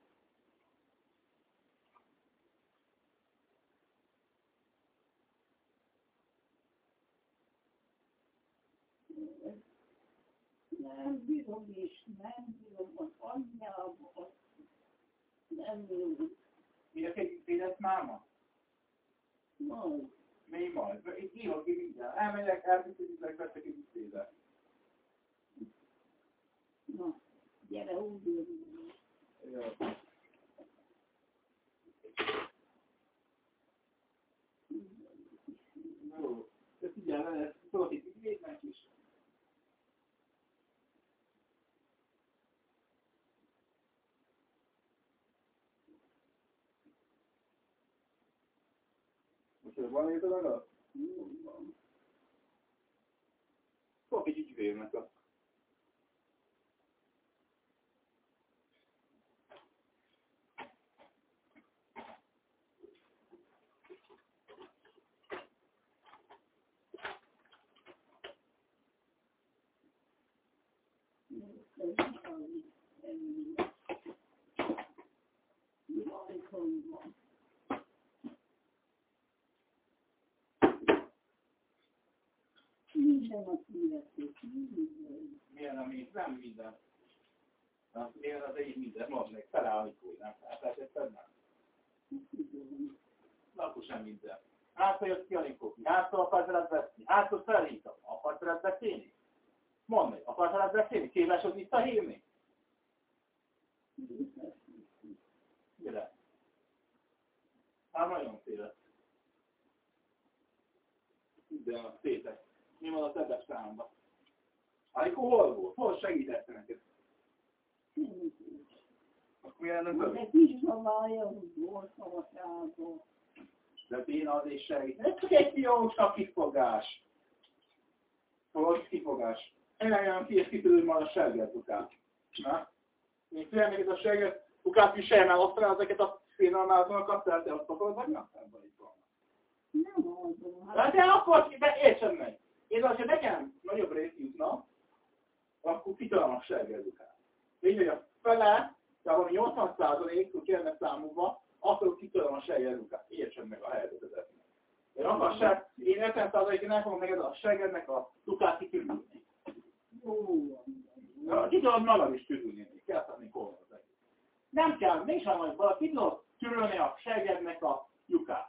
Nem bírom is, nem bírom az anyjába. Nem bírom. Mi a kegyügyvédet máma? Majd. Mi majd? Itt írok ki mindjárt. Elmegyek, elviszítek, veszek egy ügyvédet. Na, gyere, úgy bírom. Jó. Jó. De figyelj, ez tudok itt ügyvédnek is. Most van itt a magad? Jó van. Tudok egy ügyvédnek a... Minden a születés, minden. Milyen, ami nem minden. Milyen az így minden, mondd meg, felállni úgy, nem? Elfelejtetted nem? Na, akkor sem minden. Hányszor jött ki a linkoki? Hányszor akarsz veled beszélni? Hányszor felhívtam? Akarsz veled beszélni? Mondd meg, akarsz veled beszélni? Szívesod visszahívni? Mire? Hát nagyon széles. De a szétek. Mi van a többes számban? Amikor hol volt? Hol segítette neked? Akkor milyen nem De több? kis szabálya, hogy volt szavasában. De béna az is segít. Ez csak egy fióksa kifogás. Fogod kifogás. Eljön ki és kitűrő majd a serget ukát. Na? Még fél még ez a serget ukát viseljem el aztán ezeket a félelmázónakat, tehát te azt akarod, vagy nem? Nem oldom. De akkor értsem meg. Én az, hogy nekem nagyobb részt jutna, akkor kitolom a sergezukát. Így, hogy a fele, tehát valami 80%-ot kérne számukba, akkor kitolom a sergezukát. Értsem meg a helyzetet. Én 50%-én nem fogom meg ez a sergeznek a lukát kitűrni. Ki tudod magad is tűrülni, kell tenni kormazat. Nem kell, mégsem vagy valaki, ki tudod tűrölni a sergeznek a lyukát.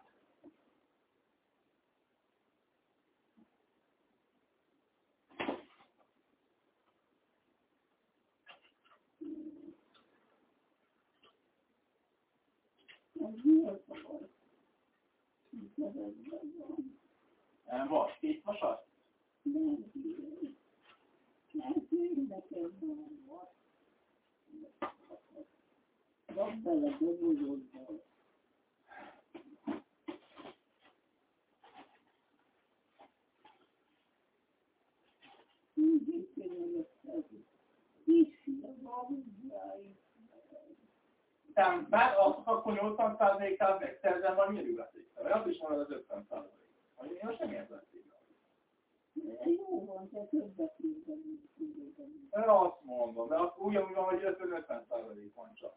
Nem vagy, két vasat? Nem, nekem nem volt. Van bele dobozodban. Úgy kéne összezni. Kisfia van, jaj. Tehát bár az akkor 80%-át megszerzem, vagy miért üleszik? Vagy azt is marad az 50%. Vagy én most nem értem. Jó van, te többet érdemes. Azt mondom, de akkor ugyanúgy van, hogy 50% van csak.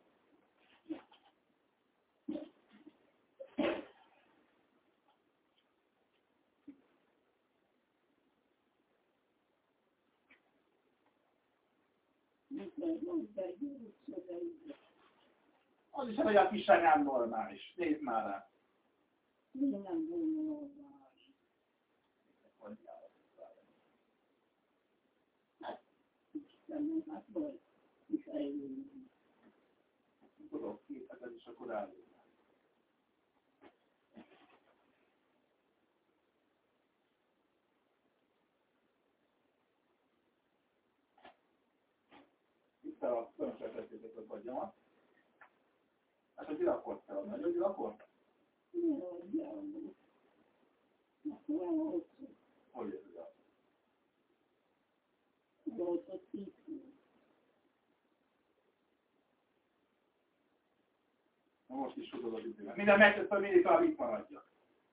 Az is egy olyan kisság nem normális. Nézd már rá. Nem normális. Istenem, hát vagy. És eljövünk. Tudok képet, és akkor eljövünk. Itt a fönnsejtetjétek az agyamat. Hát a gyilakort kell, nagyon gyilakort? Ne adjál most. Akkor elhozzuk. Hogy ez az? Volt a tisztú. Na most is tudod az időmet. Minden megteszem, mindig talán itt maradjak.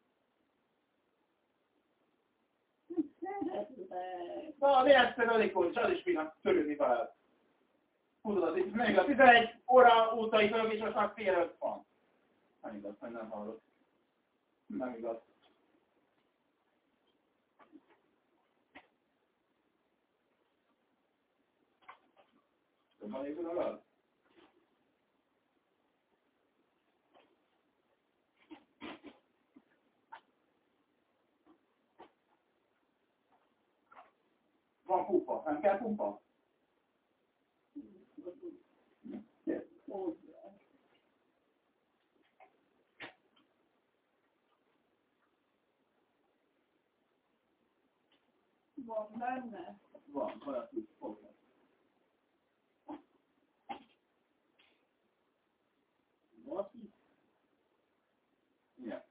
Szeretlek. Na, de ezt pedig volt, és az is pillanat törődni veled. Tudod, itt még a 11 óra óta itt vagyok, és most már fél 5 van. Nem igaz, hogy nem hallod. Nem igaz. Van évül veled? Van pumpa, nem kell pumpa? Van benne? Van, olyan úgy fogja. Valaki? Igen.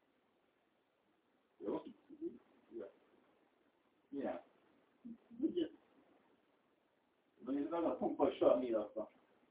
Jó? Jó. Igen. Ugye? Nézd meg a pumpa is olyan miatta.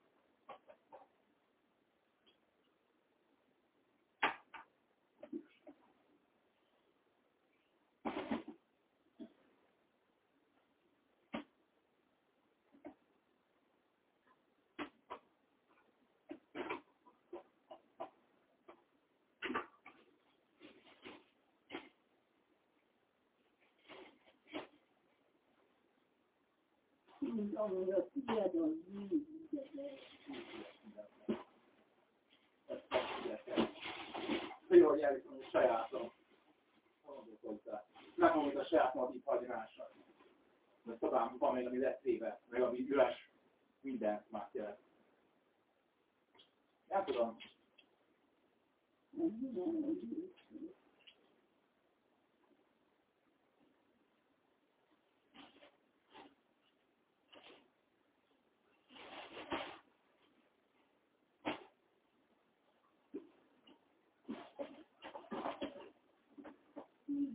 Amíg a tiéd az víz, Jó, hogy elviszem a sajátom. Nem fogom itt a saját magad itt hagyni másra. Mert talán van még, ami lesz éve, meg ami üres, minden már jelent. Nem tudom.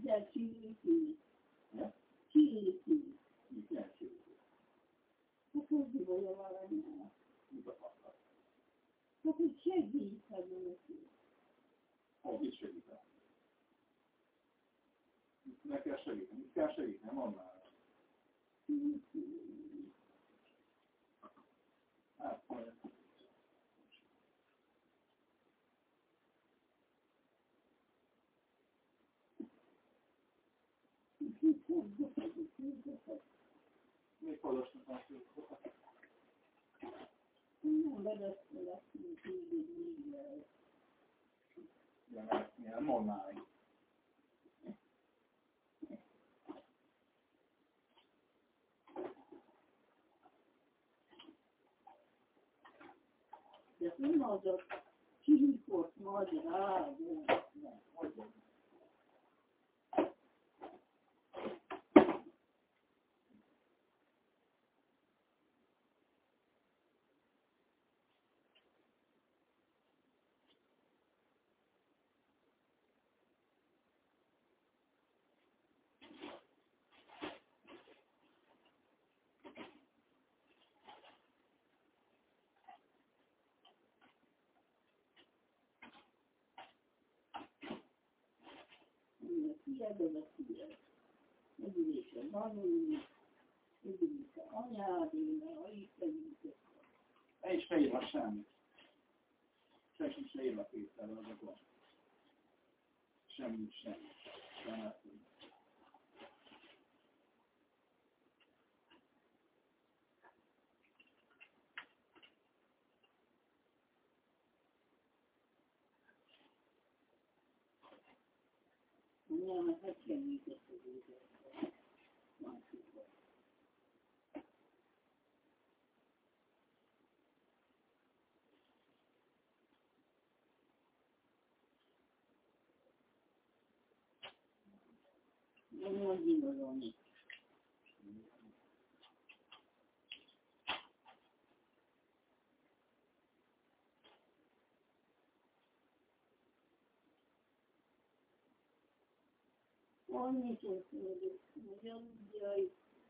kell csílni. Csílni. Mit jelent csinálni? Hát hogy vagy a valanyára. Mit akartak? Hát hogy segíteni neki. Hogy is segíteni? Meg kell segíteni. Mit kell segíteni? Mondd már. Hát, még olvasnak a szülőkat. Nem vedesztelek, mint így. Milyen mondd már. De unadott csíkot magyarázó. Hogy van? Fiadod a fiad. Együlis a tanulni, együlis a anyád, én a istenitek. Ne is ne írva semmit. Senki is ne írva kétszer azokon. Semmit sem. Anyámat megsemmített az édesre. Másikban. Nem mondj igazolni. Annyit mondjuk, hogy aludjai.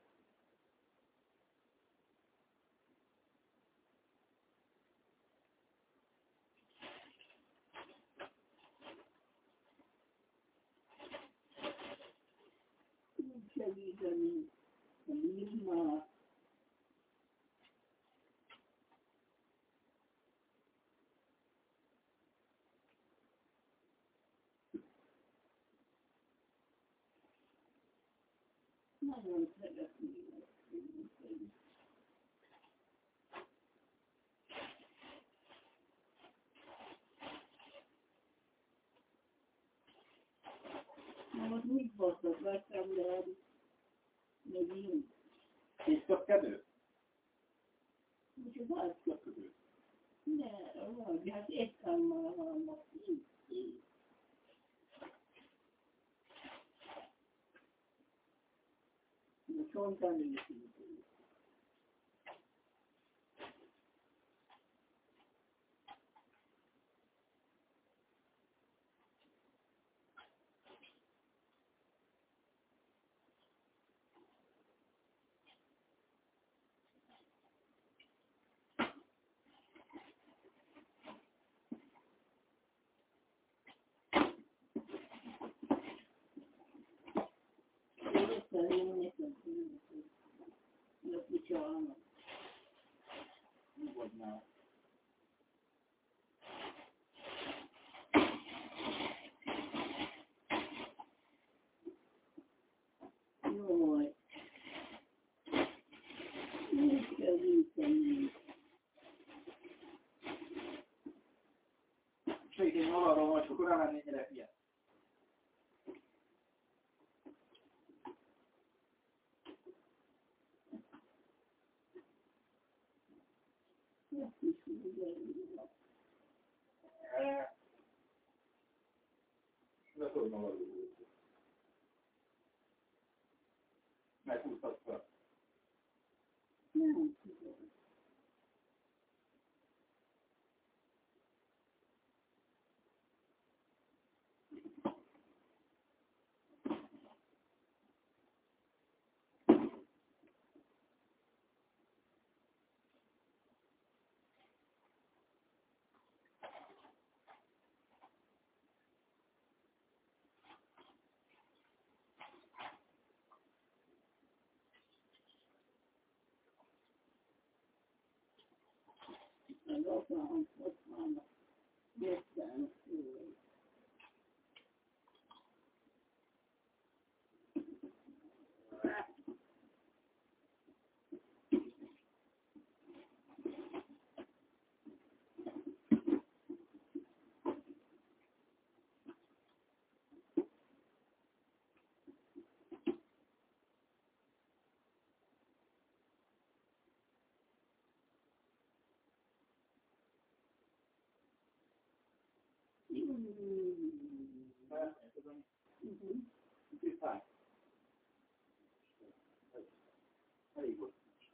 Úgy segíteni, hogy már. Nagyon szeretném ezt. Na most mit voltak, vettem le, megint. Kész köpkedő? Úgyhogy azt Köpkedő. ne, vagy, hát éppen már vannak így. De csontan is így. Éppen én nekem tudok kicsalnak. Nyugodnál. Jaj. Mit kell üteni? Segíteni arról, hogy akkor nem lennék gyerek ilyen. Ezt is ugyanúgy. De tudod magadról. Meghúztad fel. Nem tudom. Ott van. Jöttem. Elég volt.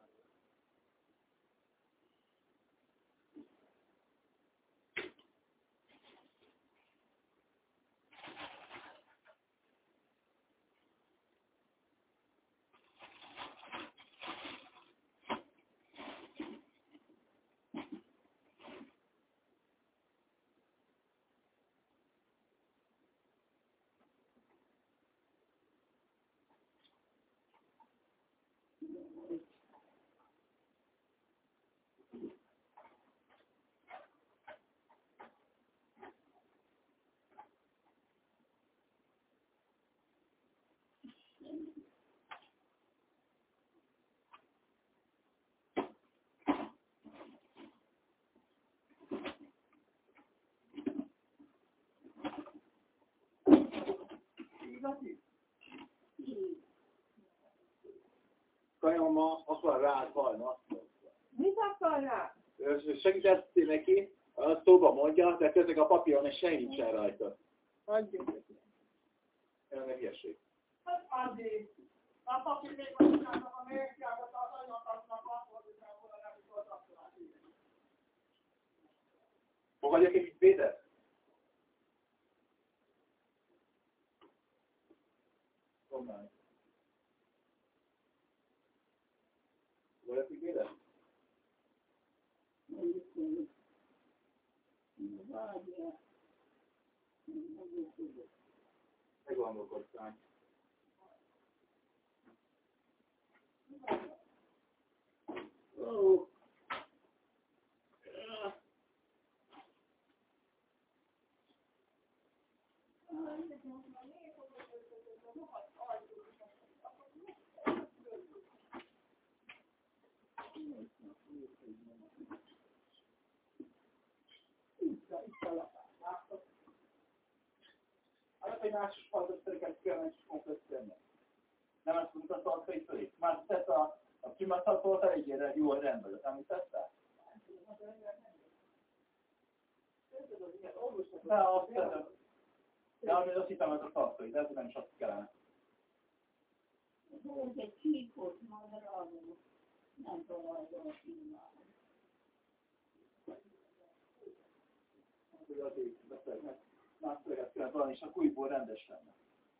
Kajom ma akar rád halni, azt mondta. Mit akar rá? Segítettél neki, a szóba mondja, de közben a papíron és semmi nincsen rajta. Adjuk neki. Ez meg ilyeség. Hát addig. A papír még vagyonának a mérkiákat, az anyagoknak azt fordításból a nem is volt aktuális. Fogadjak egy ügyvédet? Fogadjak ügyvédet? Meggondolkodtál. Ó. Hát egy másik falköztereket kellene is kompletteni. Nem azt mondta a tartai fölé. Már tett a kimatatolt eléggé jól rendben, amit tettel? De azt tettem. De amit azt hittem, ez a tartai, de ez nem is azt kellene. Ez egy csíkot maga, nem tudom, hogy a filmál. Azért beszélnek. Már szöveget kellene valami, és a újból rendes lenne.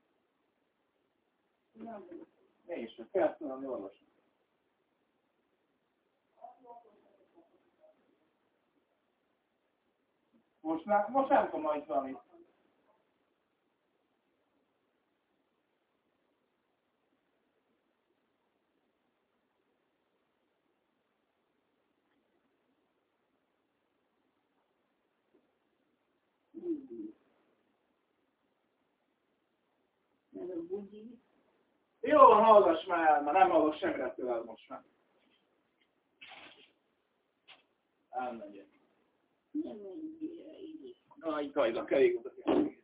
Nem. Mégis, kell tudni orvosnak. Most nem tudom majd valamit. Ez a bugyi. Jó van, hallgass már el, mert nem hallok semmire tőled most már. Elmegyek. Nem ennyire így. Na, itt hajlak, elég volt a kérdés.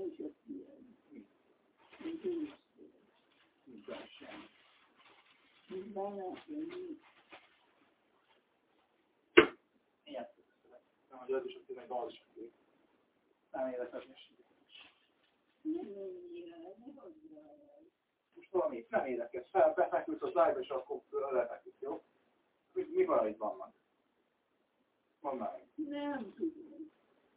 is jött ilyen. Mint ő Nincs benne semmi. Nincs benne, nincs. Ilyet szöveg. Nem, hogy az is a tényleg az is a tényleg. Nem életedni semmi. Most valami nem érdekes. Befekülsz az ágyba, és akkor lefekülsz, jó? Mi van, itt vannak? Mondd már. Nem tudom.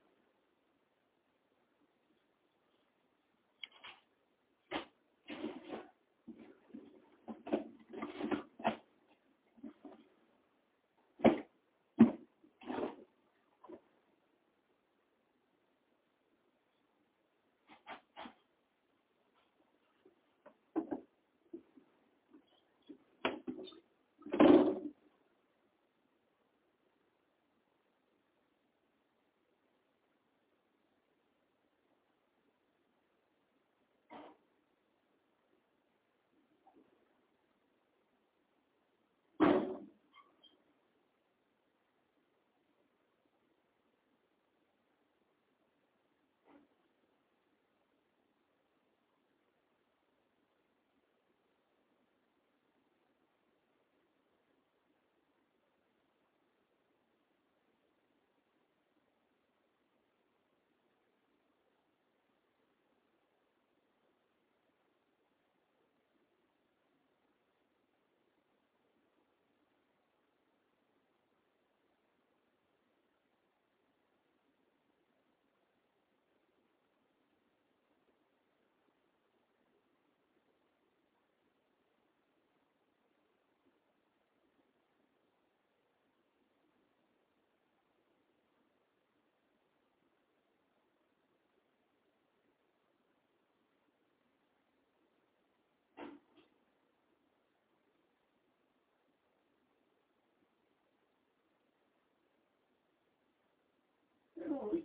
Jó.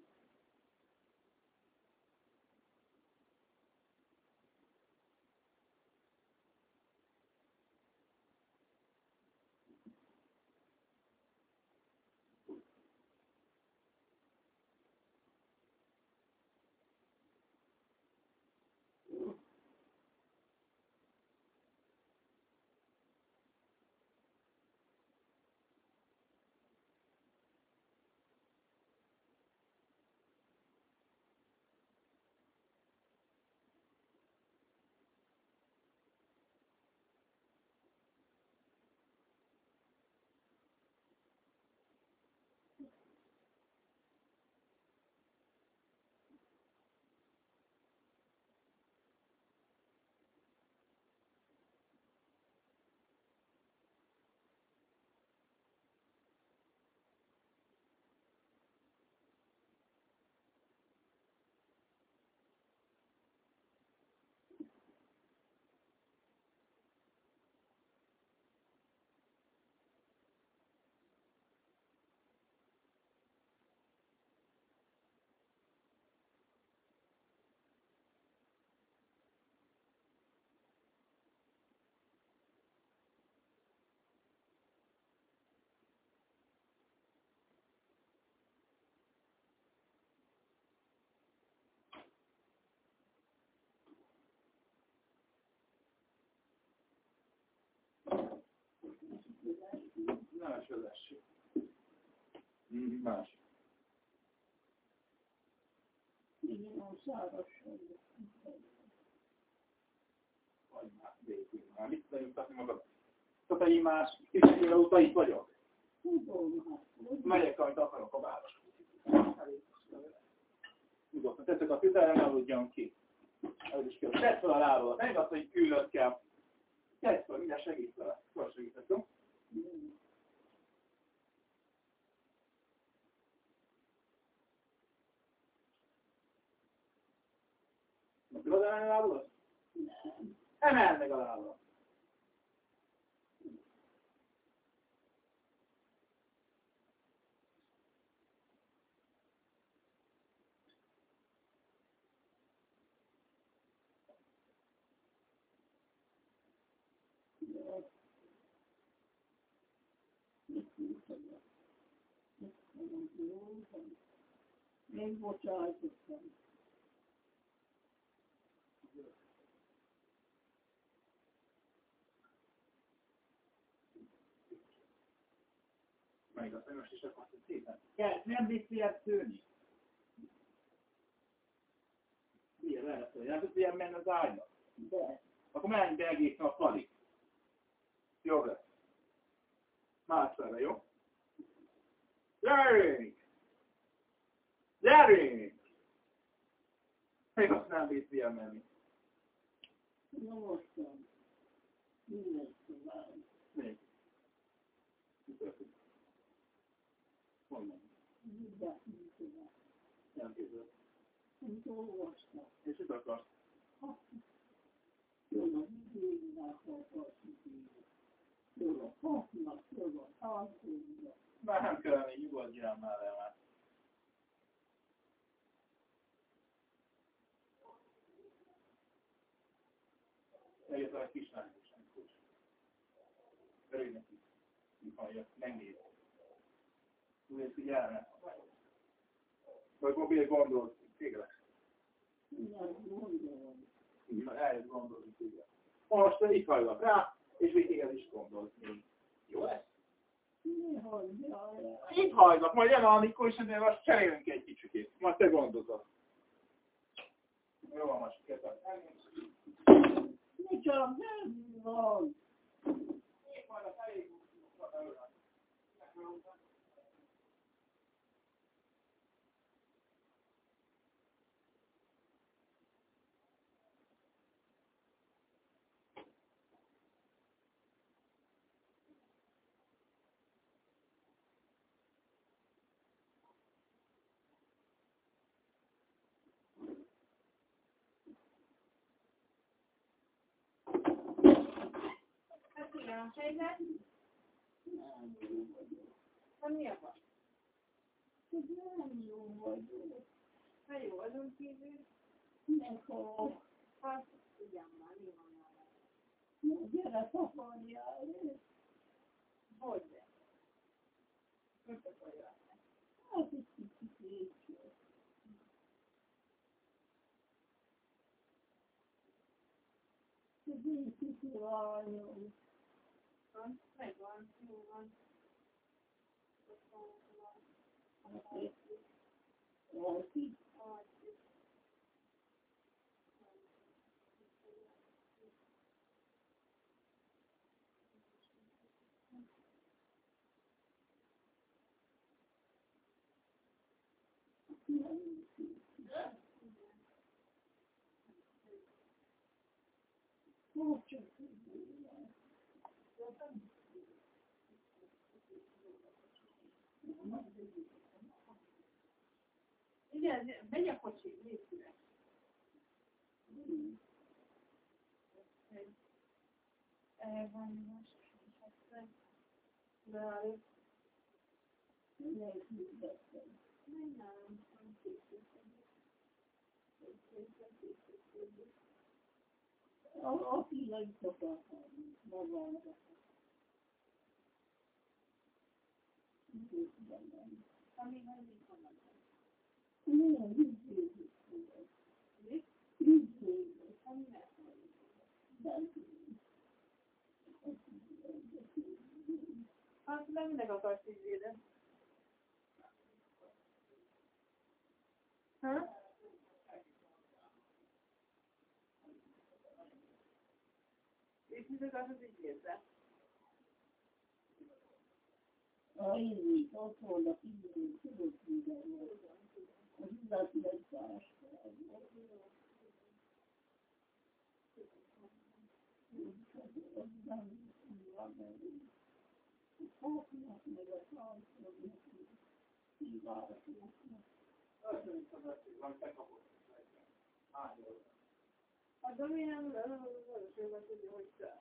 Más az eső. Más. Igen, a szárazság. Vagy már végül. Már mit tudod mutatni magad? Tehát én más kicsit óta itt vagyok. Megyek, amit akarok a város. Nyugodtan, tetszek a tüzelre, ne aludjon ki. Ez is kell. Tedd fel a lábadat. Nem az, hogy küllött kell. Tedd fel, mindjárt segít vele. Most segítek, jó? Tudod emelni a lábadat? Nem. Emeld meg a lábadat. Még bocsájtottam. igaz, hogy most is akarsz szépen. Kell, nem bízsz ilyen szőni. Ilyen lehet, hogy nem tudsz ilyen menni az ágynak. De. Akkor menj be egészen a falig. Jó lesz. Másszerre, jó? Gyerünk! Gyerünk! Még azt nem bízsz ilyen menni. Na mostan. Minden tovább. Még. Mi történt? Honnan? Mindjárt minden tovább. Nem képzel. Amit olvastam. És mit akarsz? Jól a vidéknek akarsz idézni. Jól a papnak, jól a tartónak. Már nem kell lenni, nyugodjál már el már. Eljöttem egy kislányt is, nem kulcs. Örülj neki. Így hallja, megnéz. Úgy néz ki, gyere. Vagy mobil gondolt, téged. Nem gondolom. Eljött gondolni téged. Most itt hajlak rá, és még téged is gondolt. Jó lesz? Ne hagyjál el. Itt hajlak, majd jön a Nikó, és ennél azt cserélünk egy kicsikét. Majd te gondozod. Jó van, most kérdez. Nekem nem van. Itt majd a elég A helyzet? Nem jó vagyok. Ha mi a baj? Nem jó vagyok. Ha jó azon kívül, Nekem. hát ugyan már, mi van már? Na, gyere, takarjál. Hogy de? Hogy akarja? Hát egy kicsit lépcső. Ez egy kicsit lányom. Megvan, jó van. Alszik. Igen, megy a kocsi, nézd szíves. Van más, beállít. Nem. Aki legszokatlan magának. Ami van, mit van? Nem, ügyvédjük. Mi? Ügyvédjük. Ami nem. Hát nem minek akarsz ügyvédet? Ha? És mit akarsz az ügyvéddel? A ízét, ott vannak ízét, tudod, minden volt. Az üzletlen társadalmat. Az nem van elég. Kapnak meg a társadalmat, kívánatnak. A Dominán valószínűleg tudja, hogy te.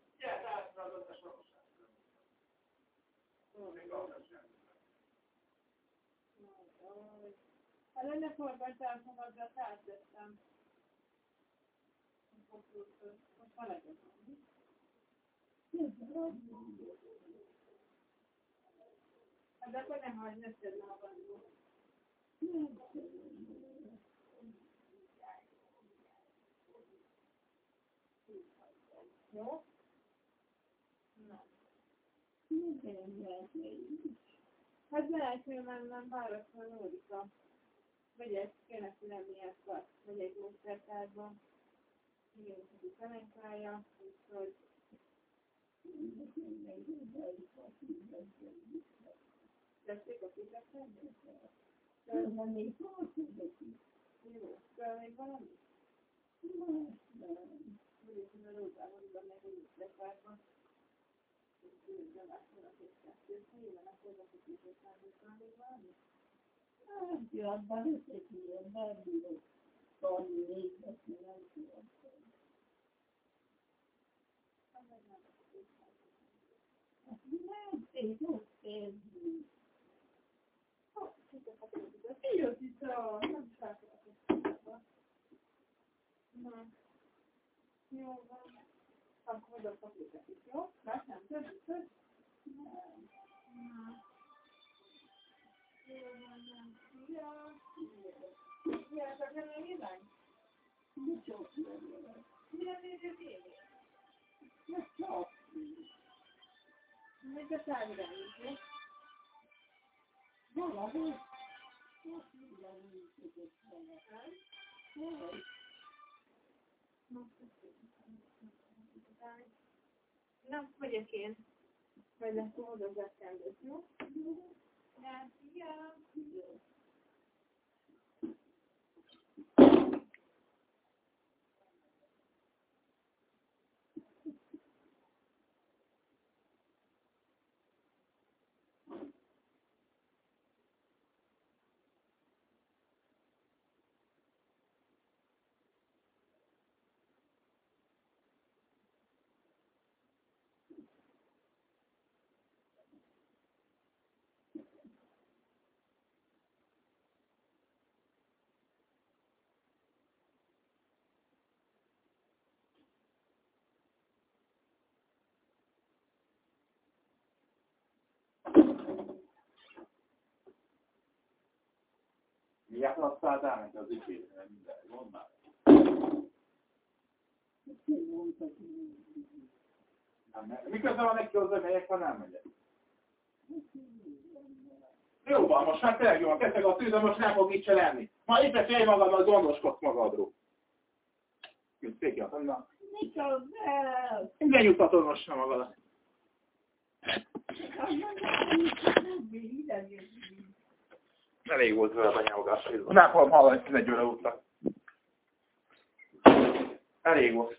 Hát ennek forgatás magadra átvettem. Most van egy hát de akkor nem hagyj, ne szedd magadról. Jó? Na. Nem lehet még. Hát lehet, hogy mennem váratlan Nórika. Vagy ezt kéne lenni ezt a megyei módszertárban. Igen, hogy a felenkája, úgyhogy... Tessék a fizetlenben? Nem még tartozik. Jó, kell még valami? Nem. Mondjuk, hogy a rózában van meg egy módszertárban. Nem látszol a két-kettőt, ha jön, akkor a fizetlenben még valami? Hát, jó, abban összekülön, bármilyen tanulni, nézhetni, nem tudom. Nem, én ott érzi. Jó, Tita, nem sátorok. Na, jó van. Akkor oda kapjuk is, jó? Már nem több? Nem. Jó van, nem. Ja. Ja, csak nem a irány? De csak jövő. Milyen néző tényleg? De csak. Még a távirányító. Valahogy. Csak irányított vele. Hogy? Na, megyek én. Majd lesz oldozás kendőt, jó? Ja, szia! Jó. Miért adtál át az ügyvédre minden? Mondd már. Miközben van neki hozzá, melyek, ha nem megyek? Jó van, most már tényleg jó van, teszek a tűzön, most nem fog itt se lenni. Ma éppen félj magadnak, gondoskodsz magadról. Mint székját, na. Minden nyugtatod most sem magadat. Elég volt vele a nyelvogás. Nem fogom hallani 11 óra után. Elég volt.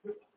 Hüpp.